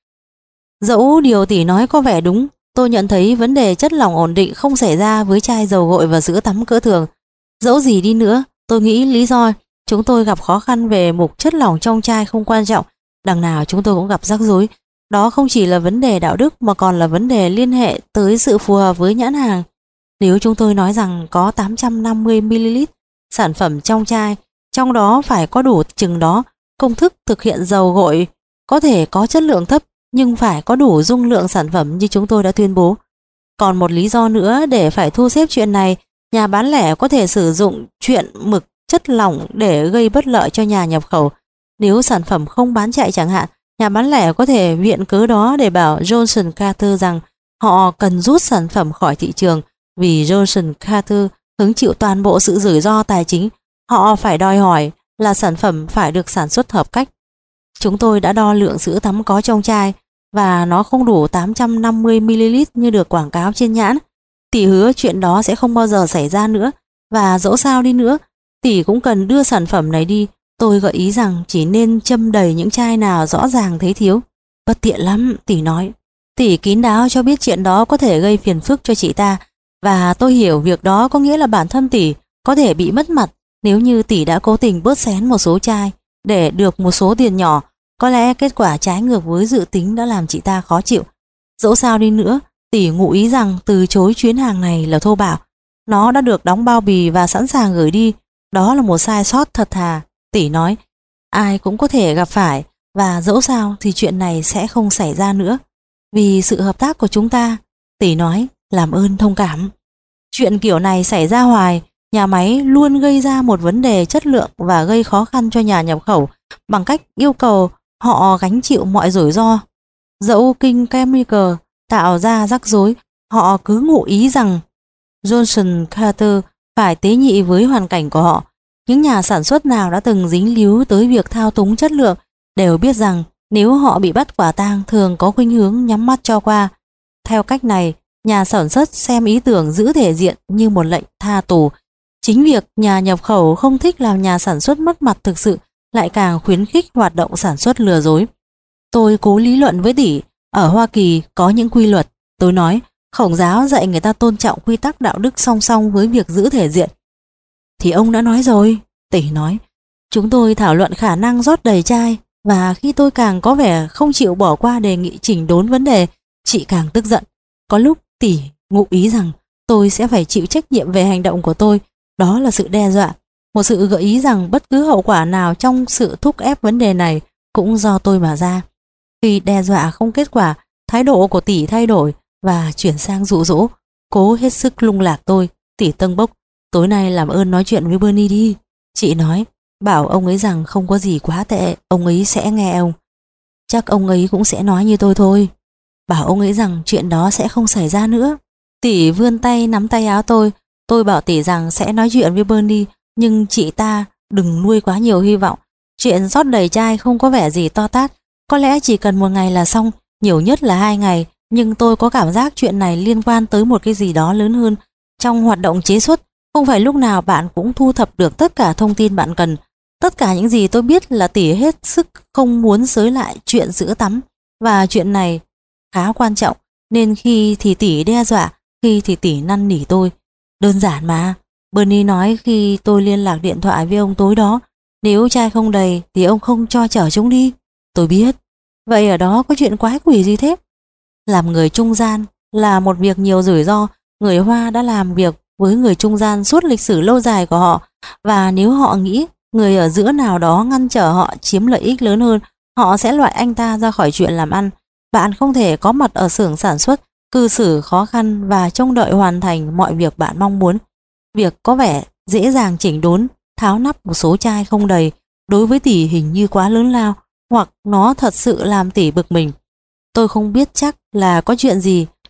Dẫu điều tỷ nói có vẻ đúng, tôi nhận thấy vấn đề chất lỏng ổn định không xảy ra với chai dầu gội và sữa tắm cỡ thường. Dẫu gì đi nữa, tôi nghĩ lý do chúng tôi gặp khó khăn về mục chất lỏng trong chai không quan trọng. Đằng nào chúng tôi cũng gặp rắc rối. Đó không chỉ là vấn đề đạo đức mà còn là vấn đề liên hệ tới sự phù hợp với nhãn hàng. Nếu chúng tôi nói rằng có tám trăm năm mươi mi li lít sản phẩm trong chai, trong đó phải có đủ chừng đó, công thức thực hiện dầu gội có thể có chất lượng thấp nhưng phải có đủ dung lượng sản phẩm như chúng tôi đã tuyên bố. Còn một lý do nữa để phải thu xếp chuyện này, nhà bán lẻ có thể sử dụng chuyện mực chất lỏng để gây bất lợi cho nhà nhập khẩu. Nếu sản phẩm không bán chạy chẳng hạn, nhà bán lẻ có thể viện cớ đó để bảo Johnson Carter rằng họ cần rút sản phẩm khỏi thị trường vì Johnson Carter hứng chịu toàn bộ sự rủi ro tài chính. Họ phải đòi hỏi là sản phẩm phải được sản xuất hợp cách. Chúng tôi đã đo lượng sữa tắm có trong chai và nó không đủ tám trăm năm mươi mi li lít như được quảng cáo trên nhãn. Tỷ hứa chuyện đó sẽ không bao giờ xảy ra nữa, và dẫu sao đi nữa, tỷ cũng cần đưa sản phẩm này đi. Tôi gợi ý rằng chỉ nên châm đầy những chai nào rõ ràng thấy thiếu. Bất tiện lắm, tỷ nói. Tỷ kín đáo cho biết chuyện đó có thể gây phiền phức cho chị ta, và tôi hiểu việc đó có nghĩa là bản thân tỷ có thể bị mất mặt nếu như tỷ đã cố tình bớt xén một số chai để được một số tiền nhỏ. Có lẽ kết quả trái ngược với dự tính đã làm chị ta khó chịu. Dẫu sao đi nữa, tỷ ngụ ý rằng từ chối chuyến hàng này là thô bạo. Nó đã được đóng bao bì và sẵn sàng gửi đi. Đó là một sai sót thật thà, tỷ nói. Ai cũng có thể gặp phải, và dẫu sao thì chuyện này sẽ không xảy ra nữa. Vì sự hợp tác của chúng ta, tỷ nói, làm ơn thông cảm. Chuyện kiểu này xảy ra hoài, nhà máy luôn gây ra một vấn đề chất lượng và gây khó khăn cho nhà nhập khẩu bằng cách yêu cầu họ gánh chịu mọi rủi ro. Dẫu King Chemical tạo ra rắc rối, họ cứ ngụ ý rằng Johnson Carter phải tế nhị với hoàn cảnh của họ. Những nhà sản xuất nào đã từng dính líu tới việc thao túng chất lượng đều biết rằng nếu họ bị bắt quả tang thường có khuynh hướng nhắm mắt cho qua. Theo cách này, nhà sản xuất xem ý tưởng giữ thể diện như một lệnh tha tù. Chính việc nhà nhập khẩu không thích làm nhà sản xuất mất mặt thực sự lại càng khuyến khích hoạt động sản xuất lừa dối. Tôi cố lý luận với tỷ, ở Hoa Kỳ có những quy luật. Tôi nói, Khổng giáo dạy người ta tôn trọng quy tắc đạo đức song song với việc giữ thể diện. Thì ông đã nói rồi, tỷ nói. Chúng tôi thảo luận khả năng rót đầy chai, và khi tôi càng có vẻ không chịu bỏ qua đề nghị chỉnh đốn vấn đề, chị càng tức giận. Có lúc tỷ ngụ ý rằng tôi sẽ phải chịu trách nhiệm về hành động của tôi. Đó là sự đe dọa, một sự gợi ý rằng bất cứ hậu quả nào trong sự thúc ép vấn đề này cũng do tôi mà ra. Khi đe dọa không kết quả, thái độ của tỷ thay đổi và chuyển sang dụ dỗ, cố hết sức lung lạc tôi. Tỷ tâng bốc, tối nay làm ơn nói chuyện với Bernie đi. Chị nói, bảo ông ấy rằng không có gì quá tệ, ông ấy sẽ nghe ông. Chắc ông ấy cũng sẽ nói như tôi thôi. Bảo ông ấy rằng chuyện đó sẽ không xảy ra nữa. Tỷ vươn tay nắm tay áo tôi. Tôi bảo tỷ rằng sẽ nói chuyện với Bernie, nhưng chị ta đừng nuôi quá nhiều hy vọng. Chuyện rót đầy chai không có vẻ gì to tát, có lẽ chỉ cần một ngày là xong, nhiều nhất là hai ngày. Nhưng tôi có cảm giác chuyện này liên quan tới một cái gì đó lớn hơn. Trong hoạt động chế xuất, không phải lúc nào bạn cũng thu thập được tất cả thông tin bạn cần. Tất cả những gì tôi biết là tỷ hết sức không muốn xới lại chuyện sữa tắm, và chuyện này khá quan trọng, nên khi thì tỷ đe dọa, khi thì tỷ năn nỉ tôi. Đơn giản mà, Bernie nói khi tôi liên lạc điện thoại với ông tối đó, nếu chai không đầy thì ông không cho chở chúng đi. Tôi biết. Vậy ở đó có chuyện quái quỷ gì thế? Làm người trung gian là một việc nhiều rủi ro. Người Hoa đã làm việc với người trung gian suốt lịch sử lâu dài của họ, và nếu họ nghĩ người ở giữa nào đó ngăn trở họ chiếm lợi ích lớn hơn, họ sẽ loại anh ta ra khỏi chuyện làm ăn. Bạn không thể có mặt ở xưởng sản xuất, cư xử khó khăn và trông đợi hoàn thành mọi việc bạn mong muốn. Việc có vẻ dễ dàng chỉnh đốn, tháo nắp một số chai không đầy, đối với tỷ hình như quá lớn lao, hoặc nó thật sự làm tỷ bực mình. Tôi không biết chắc là có chuyện gì,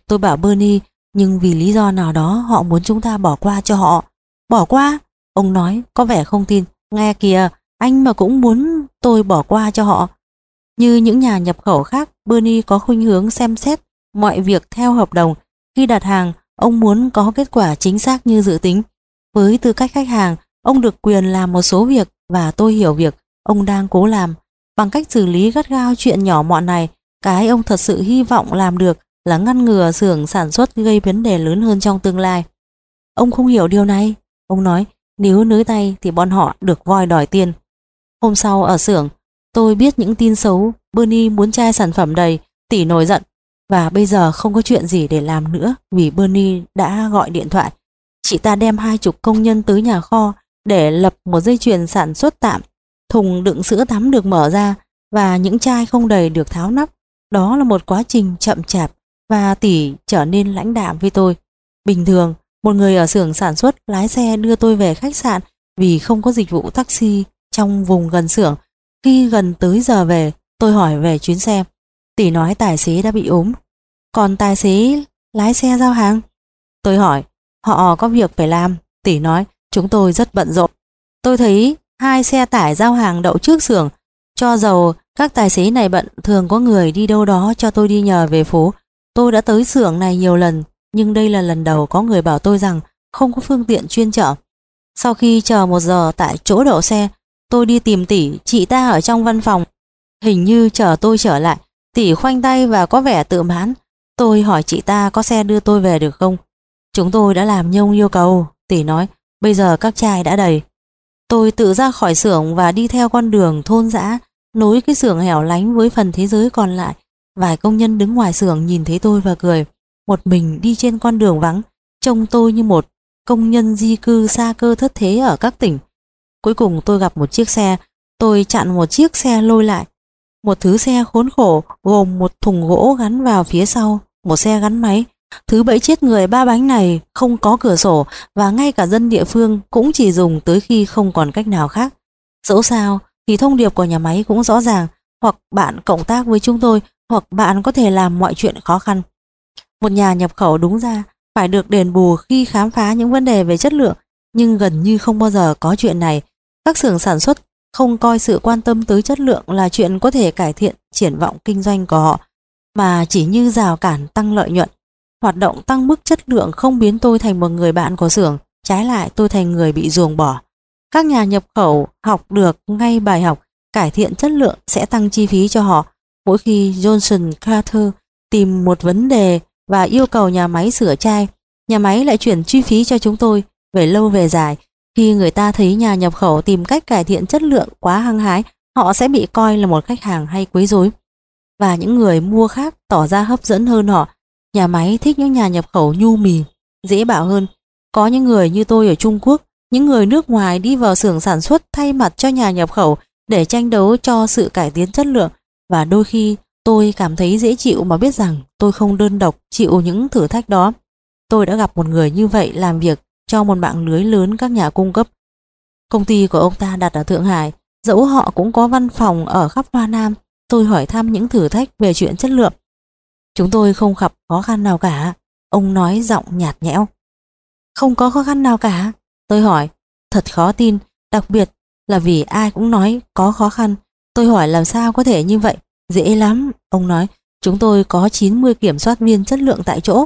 Tôi bảo Bernie, nhưng vì lý do nào đó họ muốn chúng ta bỏ qua cho họ. Bỏ qua? Ông nói có vẻ không tin. Nghe kìa, anh mà cũng muốn tôi bỏ qua cho họ. Như những nhà nhập khẩu khác, Bernie có khuynh hướng xem xét mọi việc theo hợp đồng. Khi đặt hàng, ông muốn có kết quả chính xác như dự tính. Với tư cách khách hàng, ông được quyền làm một số việc và tôi hiểu việc ông đang cố làm. Bằng cách xử lý gắt gao chuyện nhỏ mọn này, cái ông thật sự hy vọng làm được là ngăn ngừa xưởng sản xuất gây vấn đề lớn hơn trong tương lai. Ông không hiểu điều này. Ông nói nếu nới tay thì bọn họ được voi đòi tiền. Hôm sau ở xưởng, tôi biết những tin xấu. Bernie muốn chai sản phẩm đầy, tỷ nổi giận. Và bây giờ không có chuyện gì để làm nữa vì Bernie đã gọi điện thoại. Chị ta đem hai chục công nhân tới nhà kho để lập một dây chuyền sản xuất tạm. Thùng đựng sữa tắm được mở ra và những chai không đầy được tháo nắp. Đó là một quá trình chậm chạp và tỷ trở nên lãnh đạm với tôi. Bình thường, một người ở xưởng sản xuất lái xe đưa tôi về khách sạn vì không có dịch vụ taxi trong vùng gần xưởng. Khi gần tới giờ về, tôi hỏi về chuyến xe. Tỷ nói tài xế đã bị ốm. Còn tài xế lái xe giao hàng? Tôi hỏi, họ có việc phải làm. Tỷ nói, chúng tôi rất bận rộn. Tôi thấy hai xe tải giao hàng đậu trước xưởng. Cho dầu các tài xế này bận, thường có người đi đâu đó cho tôi đi nhờ về phố. Tôi đã tới xưởng này nhiều lần, nhưng đây là lần đầu có người bảo tôi rằng không có phương tiện chuyên chở. Sau khi chờ một giờ tại chỗ đậu xe, tôi đi tìm tỷ, chị ta ở trong văn phòng. Hình như chờ tôi trở lại. Tỷ khoanh tay và có vẻ tự mãn. Tôi hỏi chị ta có xe đưa tôi về được không. Chúng tôi đã làm như ông yêu cầu. Tỷ nói, bây giờ các chai đã đầy. Tôi tự ra khỏi xưởng và đi theo con đường thôn dã nối cái xưởng hẻo lánh với phần thế giới còn lại. Vài công nhân đứng ngoài xưởng nhìn thấy tôi và cười. Một mình đi trên con đường vắng, trông tôi như một công nhân di cư xa cơ thất thế ở các tỉnh. Cuối cùng tôi gặp một chiếc xe. Tôi chặn một chiếc xe lôi lại. Một thứ xe khốn khổ gồm một thùng gỗ gắn vào phía sau, một xe gắn máy. Thứ bẫy chết người ba bánh này không có cửa sổ và ngay cả dân địa phương cũng chỉ dùng tới khi không còn cách nào khác. Dẫu sao thì thông điệp của nhà máy cũng rõ ràng, hoặc bạn cộng tác với chúng tôi hoặc bạn có thể làm mọi chuyện khó khăn. Một nhà nhập khẩu đúng ra phải được đền bù khi khám phá những vấn đề về chất lượng, nhưng gần như không bao giờ có chuyện này. Các xưởng sản xuất không coi sự quan tâm tới chất lượng là chuyện có thể cải thiện triển vọng kinh doanh của họ, mà chỉ như rào cản tăng lợi nhuận. Hoạt động tăng mức chất lượng không biến tôi thành một người bạn của xưởng, trái lại tôi thành người bị ruồng bỏ. Các nhà nhập khẩu học được ngay bài học cải thiện chất lượng sẽ tăng chi phí cho họ. Mỗi khi Johnson Carter tìm một vấn đề và yêu cầu nhà máy sửa chai, nhà máy lại chuyển chi phí cho chúng tôi. Về lâu về dài, khi người ta thấy nhà nhập khẩu tìm cách cải thiện chất lượng quá hăng hái, họ sẽ bị coi là một khách hàng hay quấy rối. Và những người mua khác tỏ ra hấp dẫn hơn họ. Nhà máy thích những nhà nhập khẩu nhu mì, dễ bảo hơn. Có những người như tôi ở Trung Quốc, những người nước ngoài đi vào xưởng sản xuất thay mặt cho nhà nhập khẩu để tranh đấu cho sự cải tiến chất lượng. Và đôi khi tôi cảm thấy dễ chịu mà biết rằng tôi không đơn độc chịu những thử thách đó. Tôi đã gặp một người như vậy làm việc cho một mạng lưới lớn các nhà cung cấp. Công ty của ông ta đặt ở Thượng Hải, dẫu họ cũng có văn phòng ở khắp Hoa Nam. Tôi hỏi thăm những thử thách về chuyện chất lượng. Chúng tôi không gặp khó khăn nào cả. Ông nói giọng nhạt nhẽo. Không có khó khăn nào cả? Tôi hỏi. Thật khó tin, đặc biệt là vì ai cũng nói có khó khăn. Tôi hỏi làm sao có thể như vậy? Dễ lắm, ông nói. Chúng tôi có chín mươi kiểm soát viên chất lượng tại chỗ.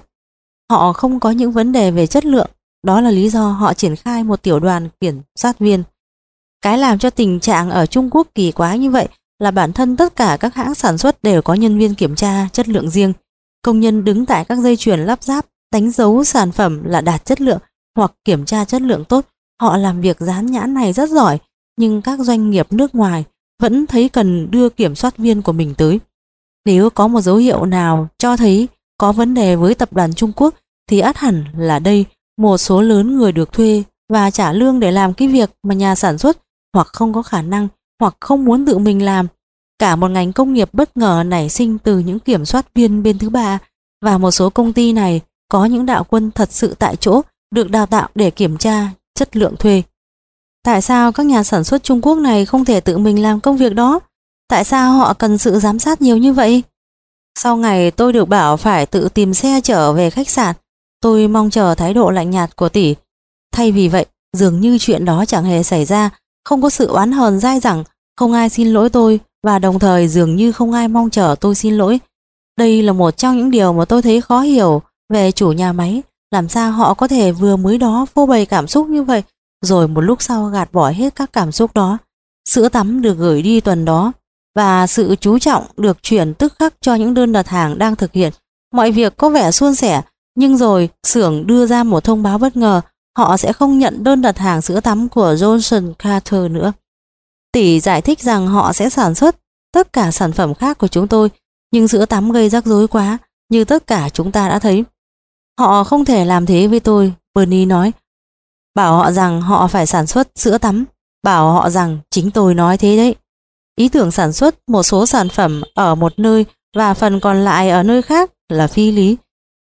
Họ không có những vấn đề về chất lượng. Đó là lý do họ triển khai một tiểu đoàn kiểm soát viên. Cái làm cho tình trạng ở Trung Quốc kỳ quái như vậy là bản thân tất cả các hãng sản xuất đều có nhân viên kiểm tra chất lượng riêng. Công nhân đứng tại các dây chuyền lắp ráp đánh dấu sản phẩm là đạt chất lượng hoặc kiểm tra chất lượng tốt. Họ làm việc dán nhãn này rất giỏi, nhưng các doanh nghiệp nước ngoài vẫn thấy cần đưa kiểm soát viên của mình tới. Nếu có một dấu hiệu nào cho thấy có vấn đề với tập đoàn Trung Quốc thì ắt hẳn là đây một số lớn người được thuê và trả lương để làm cái việc mà nhà sản xuất hoặc không có khả năng hoặc không muốn tự mình làm. Cả một ngành công nghiệp bất ngờ nảy sinh từ những kiểm soát viên bên thứ ba, và một số công ty này có những đạo quân thật sự tại chỗ được đào tạo để kiểm tra chất lượng thuê. Tại sao các nhà sản xuất Trung Quốc này không thể tự mình làm công việc đó? Tại sao họ cần sự giám sát nhiều như vậy? Sau ngày tôi được bảo phải tự tìm xe trở về khách sạn, tôi mong chờ thái độ lạnh nhạt của tỷ. Thay vì vậy, dường như chuyện đó chẳng hề xảy ra, không có sự oán hờn dai dẳng, không ai xin lỗi tôi và đồng thời dường như không ai mong chờ tôi xin lỗi. Đây là một trong những điều mà tôi thấy khó hiểu về chủ nhà máy, làm sao họ có thể vừa mới đó phô bày cảm xúc như vậy, rồi một lúc sau gạt bỏ hết các cảm xúc đó. Sữa tắm được gửi đi tuần đó và sự chú trọng được chuyển tức khắc cho những đơn đặt hàng đang thực hiện. Mọi việc có vẻ suôn sẻ, nhưng rồi xưởng đưa ra một thông báo bất ngờ, họ sẽ không nhận đơn đặt hàng sữa tắm của Johnson Carter nữa. Tỷ giải thích rằng họ sẽ sản xuất tất cả sản phẩm khác của chúng tôi, nhưng sữa tắm gây rắc rối quá, như tất cả chúng ta đã thấy. Họ không thể làm thế với tôi, Bernie nói. Bảo họ rằng họ phải sản xuất sữa tắm, bảo họ rằng chính tôi nói thế đấy. Ý tưởng sản xuất một số sản phẩm ở một nơi và phần còn lại ở nơi khác là phi lý.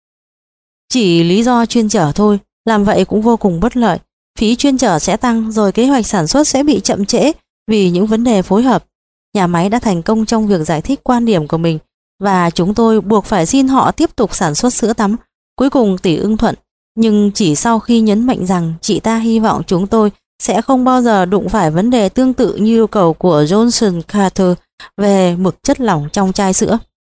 Chỉ lý do chuyên chở thôi, làm vậy cũng vô cùng bất lợi. Phí chuyên chở sẽ tăng, rồi kế hoạch sản xuất sẽ bị chậm trễ vì những vấn đề phối hợp. Nhà máy đã thành công trong việc giải thích quan điểm của mình và chúng tôi buộc phải xin họ tiếp tục sản xuất sữa tắm. Cuối cùng tỷ ưng thuận, nhưng chỉ sau khi nhấn mạnh rằng chị ta hy vọng chúng tôi sẽ không bao giờ đụng phải vấn đề tương tự như yêu cầu của Johnson Carter về mực chất lỏng trong chai sữa.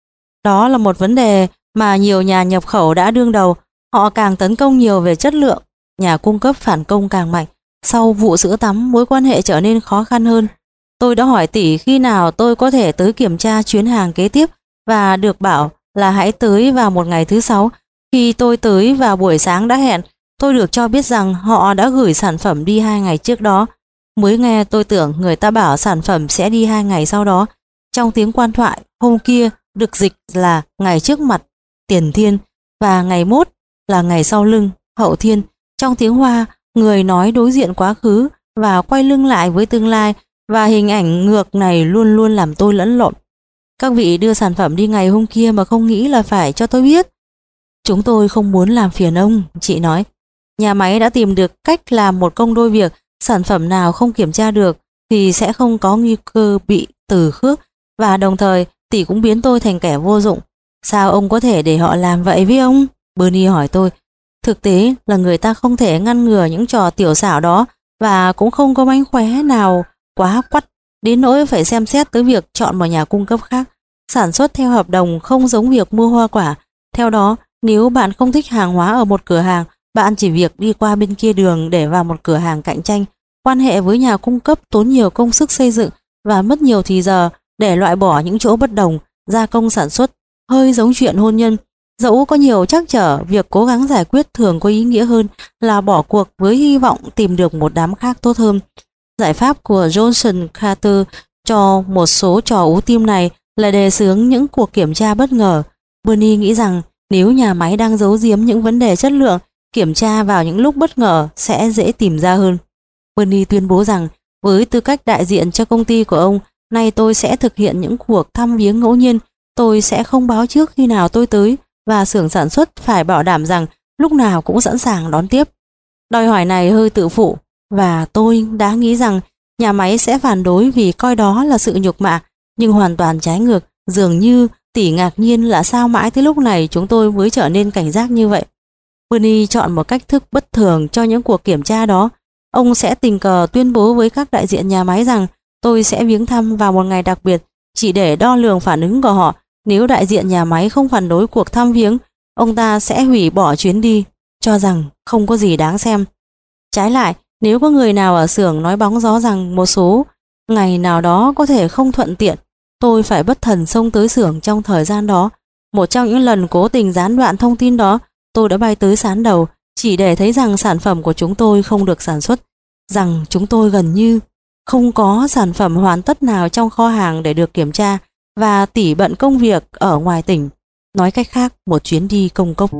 Đó là một vấn đề mà nhiều nhà nhập khẩu đã đương đầu, họ càng tấn công nhiều về chất lượng, nhà cung cấp phản công càng mạnh. Sau vụ sữa tắm, mối quan hệ trở nên khó khăn hơn. Tôi đã hỏi tỷ khi nào tôi có thể tới kiểm tra chuyến hàng kế tiếp và được bảo là hãy tới vào một ngày thứ sáu. Khi tôi tới vào buổi sáng đã hẹn, tôi được cho biết rằng họ đã gửi sản phẩm đi hai ngày trước đó. Mới nghe tôi tưởng người ta bảo sản phẩm sẽ đi hai ngày sau đó. Trong tiếng quan thoại, hôm kia được dịch là ngày trước mặt, tiền thiên, và ngày mốt là ngày sau lưng, hậu thiên. Trong tiếng Hoa, người nói đối diện quá khứ và quay lưng lại với tương lai, và hình ảnh ngược này luôn luôn làm tôi lẫn lộn. Các vị đưa sản phẩm đi ngày hôm kia mà không nghĩ là phải cho tôi biết. Chúng tôi không muốn làm phiền ông, chị nói. Nhà máy đã tìm được cách làm một công đôi việc, sản phẩm nào không kiểm tra được thì sẽ không có nguy cơ bị từ khước, và đồng thời tỷ cũng biến tôi thành kẻ vô dụng. Sao ông có thể để họ làm vậy với ông? Bernie hỏi tôi. Thực tế là người ta không thể ngăn ngừa những trò tiểu xảo đó, và cũng không có mánh khóe nào quá quắt đến nỗi phải xem xét tới việc chọn một nhà cung cấp khác. Sản xuất theo hợp đồng không giống việc mua hoa quả. Theo đó, nếu bạn không thích hàng hóa ở một cửa hàng, bạn chỉ việc đi qua bên kia đường để vào một cửa hàng cạnh tranh. Quan hệ với nhà cung cấp tốn nhiều công sức xây dựng và mất nhiều thì giờ để loại bỏ những chỗ bất đồng. Gia công sản xuất hơi giống chuyện hôn nhân. Dẫu có nhiều trắc trở, việc cố gắng giải quyết thường có ý nghĩa hơn là bỏ cuộc với hy vọng tìm được một đám khác tốt hơn. Giải pháp của Johnson Carter cho một số trò ú tim này là đề xướng những cuộc kiểm tra bất ngờ. Bernie nghĩ rằng nếu nhà máy đang giấu giếm những vấn đề chất lượng, kiểm tra vào những lúc bất ngờ sẽ dễ tìm ra hơn. Bernie tuyên bố rằng với tư cách đại diện cho công ty của ông, nay tôi sẽ thực hiện những cuộc thăm viếng ngẫu nhiên. Tôi sẽ không báo trước khi nào tôi tới, và xưởng sản xuất phải bảo đảm rằng lúc nào cũng sẵn sàng đón tiếp. Đòi hỏi này hơi tự phụ, và tôi đã nghĩ rằng nhà máy sẽ phản đối vì coi đó là sự nhục mạ, nhưng hoàn toàn trái ngược. Dường như tỷ ngạc nhiên là sao mãi tới lúc này chúng tôi mới trở nên cảnh giác như vậy. Bernie chọn một cách thức bất thường cho những cuộc kiểm tra đó. Ông sẽ tình cờ tuyên bố với các đại diện nhà máy rằng tôi sẽ viếng thăm vào một ngày đặc biệt, chỉ để đo lường phản ứng của họ. Nếu đại diện nhà máy không phản đối cuộc thăm viếng, ông ta sẽ hủy bỏ chuyến đi, cho rằng không có gì đáng xem. Trái lại, nếu có người nào ở xưởng nói bóng gió rằng một số ngày nào đó có thể không thuận tiện, tôi phải bất thần xông tới xưởng trong thời gian đó. Một trong những lần cố tình gián đoạn thông tin đó, tôi đã bay tới sán đầu chỉ để thấy rằng sản phẩm của chúng tôi không được sản xuất, rằng chúng tôi gần như không có sản phẩm hoàn tất nào trong kho hàng để được kiểm tra, và tỷ bận công việc ở ngoài tỉnh. Nói cách khác, một chuyến đi công cốc.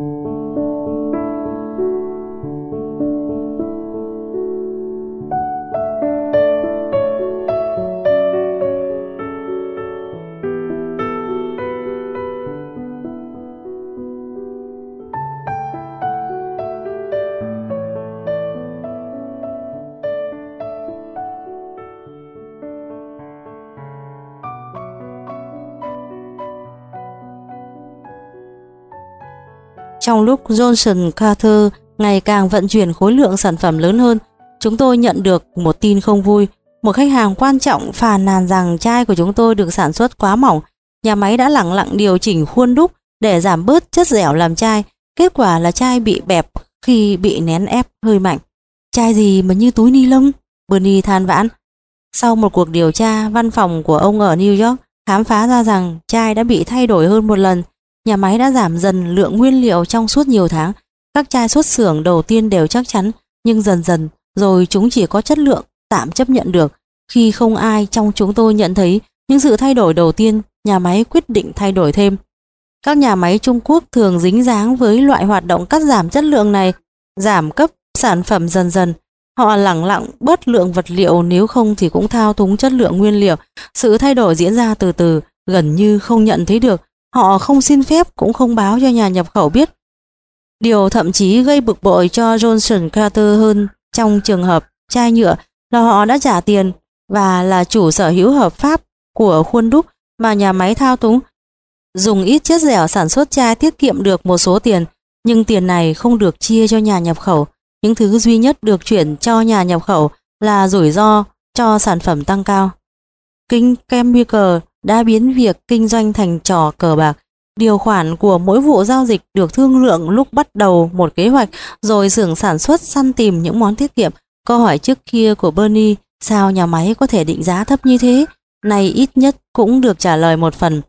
Trong lúc Johnson Carter ngày càng vận chuyển khối lượng sản phẩm lớn hơn, chúng tôi nhận được một tin không vui. Một khách hàng quan trọng phàn nàn rằng chai của chúng tôi được sản xuất quá mỏng. Nhà máy đã lẳng lặng điều chỉnh khuôn đúc để giảm bớt chất dẻo làm chai. Kết quả là chai bị bẹp khi bị nén ép hơi mạnh. Chai gì mà như túi ni lông? Bernie than vãn. Sau một cuộc điều tra, văn phòng của ông ở New York khám phá ra rằng chai đã bị thay đổi hơn một lần. Nhà máy đã giảm dần lượng nguyên liệu trong suốt nhiều tháng. Các chai xuất xưởng đầu tiên đều chắc chắn, nhưng dần dần rồi chúng chỉ có chất lượng tạm chấp nhận được. Khi không ai trong chúng tôi nhận thấy những sự thay đổi đầu tiên, nhà máy quyết định thay đổi thêm. Các nhà máy Trung Quốc thường dính dáng với loại hoạt động cắt giảm chất lượng này, giảm cấp sản phẩm dần dần. Họ lẳng lặng bớt lượng vật liệu, nếu không thì cũng thao túng chất lượng nguyên liệu. Sự thay đổi diễn ra từ từ, gần như không nhận thấy được. Họ không xin phép cũng không báo cho nhà nhập khẩu biết. Điều thậm chí gây bực bội cho Johnson Carter hơn trong trường hợp chai nhựa là họ đã trả tiền và là chủ sở hữu hợp pháp của khuôn đúc mà nhà máy thao túng. Dùng ít chất dẻo sản xuất chai tiết kiệm được một số tiền, nhưng tiền này không được chia cho nhà nhập khẩu. Những thứ duy nhất được chuyển cho nhà nhập khẩu là rủi ro cho sản phẩm tăng cao. King Chemical đã biến việc kinh doanh thành trò cờ bạc. Điều khoản của mỗi vụ giao dịch được thương lượng lúc bắt đầu một kế hoạch, rồi xưởng sản xuất săn tìm những món tiết kiệm. Câu hỏi trước kia của Bernie, sao nhà máy có thể định giá thấp như thế, nay ít nhất cũng được trả lời một phần.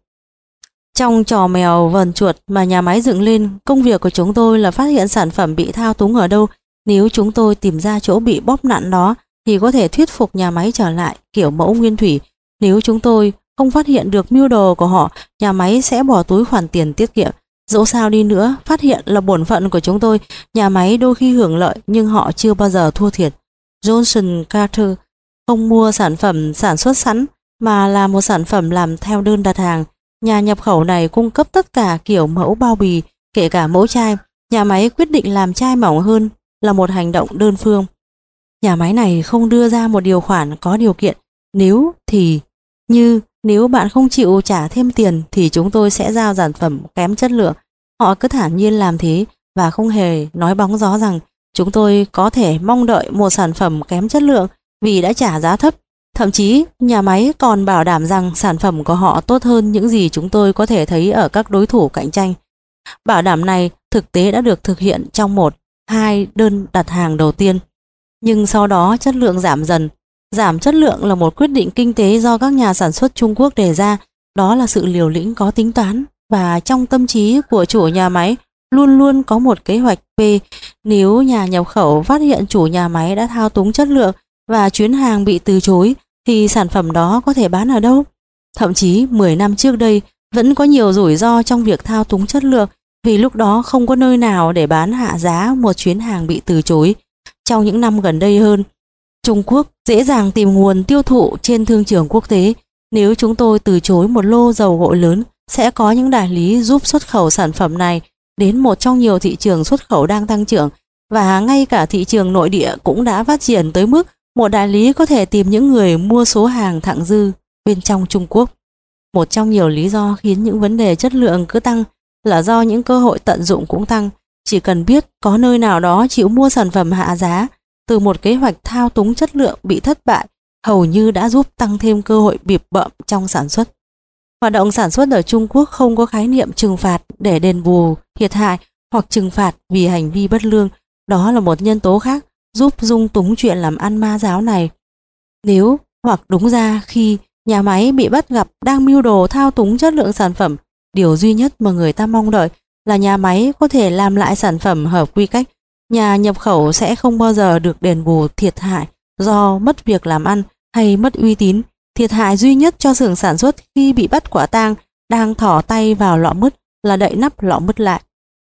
Trong trò mèo vờn chuột mà nhà máy dựng lên, công việc của chúng tôi là phát hiện sản phẩm bị thao túng ở đâu. Nếu chúng tôi tìm ra chỗ bị bóp nặn đó thì có thể thuyết phục nhà máy trở lại kiểu mẫu nguyên thủy. Nếu chúng tôi không phát hiện được mưu đồ của họ, nhà máy sẽ bỏ túi khoản tiền tiết kiệm. Dẫu sao đi nữa, phát hiện là bổn phận của chúng tôi. Nhà máy đôi khi hưởng lợi nhưng họ chưa bao giờ thua thiệt. Johnson Carter không mua sản phẩm sản xuất sẵn mà là một sản phẩm làm theo đơn đặt hàng. Nhà nhập khẩu này cung cấp tất cả kiểu mẫu bao bì, kể cả mẫu chai. Nhà máy quyết định làm chai mỏng hơn là một hành động đơn phương. Nhà máy này không đưa ra một điều khoản có điều kiện. Nếu thì như nếu bạn không chịu trả thêm tiền thì chúng tôi sẽ giao sản phẩm kém chất lượng. Họ cứ thản nhiên làm thế và không hề nói bóng gió rằng chúng tôi có thể mong đợi một sản phẩm kém chất lượng vì đã trả giá thấp. Thậm chí nhà máy còn bảo đảm rằng sản phẩm của họ tốt hơn những gì chúng tôi có thể thấy ở các đối thủ cạnh tranh. Bảo đảm này thực tế đã được thực hiện trong một, hai đơn đặt hàng đầu tiên. Nhưng sau đó chất lượng giảm dần. Giảm chất lượng là một quyết định kinh tế do các nhà sản xuất Trung Quốc đề ra. Đó là sự liều lĩnh có tính toán, và trong tâm trí của chủ nhà máy luôn luôn có một kế hoạch P. Nếu nhà nhập khẩu phát hiện chủ nhà máy đã thao túng chất lượng và chuyến hàng bị từ chối, thì sản phẩm đó có thể bán ở đâu? Thậm chí mười năm trước đây vẫn có nhiều rủi ro trong việc thao túng chất lượng, vì lúc đó không có nơi nào để bán hạ giá một chuyến hàng bị từ chối. Trong những năm gần đây hơn, Trung Quốc dễ dàng tìm nguồn tiêu thụ trên thương trường quốc tế. Nếu chúng tôi từ chối một lô dầu gội lớn, sẽ có những đại lý giúp xuất khẩu sản phẩm này đến một trong nhiều thị trường xuất khẩu đang tăng trưởng, và ngay cả thị trường nội địa cũng đã phát triển tới mức một đại lý có thể tìm những người mua số hàng thặng dư bên trong Trung Quốc. Một trong nhiều lý do khiến những vấn đề chất lượng cứ tăng là do những cơ hội tận dụng cũng tăng. Chỉ cần biết có nơi nào đó chịu mua sản phẩm hạ giá từ một kế hoạch thao túng chất lượng bị thất bại, hầu như đã giúp tăng thêm cơ hội bịp bợm trong sản xuất. Hoạt động sản xuất ở Trung Quốc không có khái niệm trừng phạt để đền bù thiệt hại hoặc trừng phạt vì hành vi bất lương. Đó là một nhân tố khác giúp dung túng chuyện làm ăn ma giáo này. Nếu, hoặc đúng ra khi nhà máy bị bắt gặp đang mưu đồ thao túng chất lượng sản phẩm, điều duy nhất mà người ta mong đợi là nhà máy có thể làm lại sản phẩm hợp quy cách. Nhà nhập khẩu sẽ không bao giờ được đền bù thiệt hại do mất việc làm ăn hay mất uy tín. Thiệt hại duy nhất cho xưởng sản xuất khi bị bắt quả tang đang thỏ tay vào lọ mứt là đậy nắp lọ mứt lại.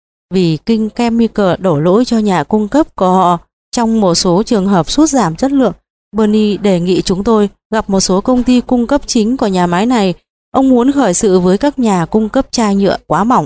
Vì King Chemical đổ lỗi cho nhà cung cấp của họ trong một số trường hợp sút giảm chất lượng, Bernie đề nghị chúng tôi gặp một số công ty cung cấp chính của nhà máy này. Ông muốn khởi sự với các nhà cung cấp chai nhựa quá mỏng.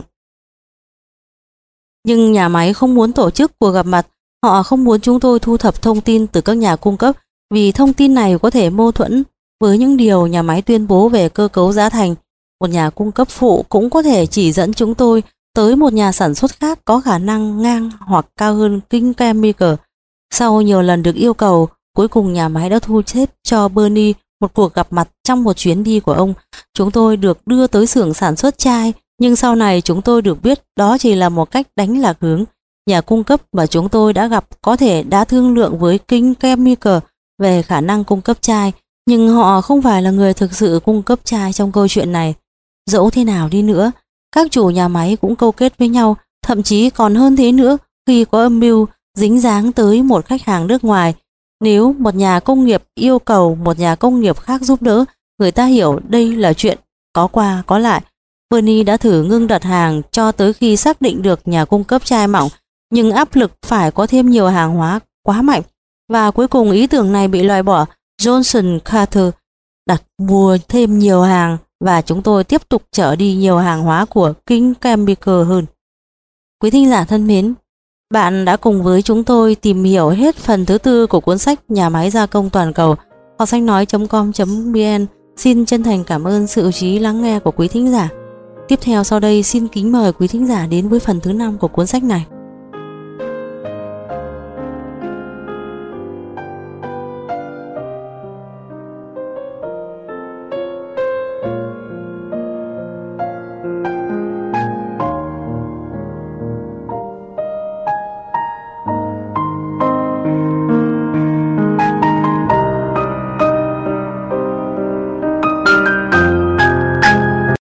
Nhưng nhà máy không muốn tổ chức cuộc gặp mặt. Họ không muốn chúng tôi thu thập thông tin từ các nhà cung cấp, vì thông tin này có thể mâu thuẫn với những điều nhà máy tuyên bố về cơ cấu giá thành. Một nhà cung cấp phụ cũng có thể chỉ dẫn chúng tôi tới một nhà sản xuất khác có khả năng ngang hoặc cao hơn King Chemical. Sau nhiều lần được yêu cầu, cuối cùng nhà máy đã thu xếp cho Bernie một cuộc gặp mặt trong một chuyến đi của ông. Chúng tôi được đưa tới xưởng sản xuất chai, nhưng sau này chúng tôi được biết đó chỉ là một cách đánh lạc hướng. Nhà cung cấp mà chúng tôi đã gặp có thể đã thương lượng với King Chemical về khả năng cung cấp chai, nhưng họ không phải là người thực sự cung cấp chai trong câu chuyện này. Dẫu thế nào đi nữa, các chủ nhà máy cũng câu kết với nhau, thậm chí còn hơn thế nữa khi có âm mưu dính dáng tới một khách hàng nước ngoài. Nếu một nhà công nghiệp yêu cầu một nhà công nghiệp khác giúp đỡ, người ta hiểu đây là chuyện có qua có lại. Bernie đã thử ngưng đặt hàng cho tới khi xác định được nhà cung cấp chai mỏng, nhưng áp lực phải có thêm nhiều hàng hóa quá mạnh, và cuối cùng ý tưởng này bị loại bỏ. Johnson Carter đặt mua thêm nhiều hàng và chúng tôi tiếp tục chở đi nhiều hàng hóa của King Chemical hơn. Quý thính giả thân mến, bạn đã cùng với chúng tôi tìm hiểu hết phần thứ tư của cuốn sách Nhà máy gia công toàn cầu. Học sách nói chấm com chấm vn xin chân thành cảm ơn sự chú ý lắng nghe của quý thính giả. Tiếp theo sau đây xin kính mời quý thính giả đến với phần thứ năm của cuốn sách này.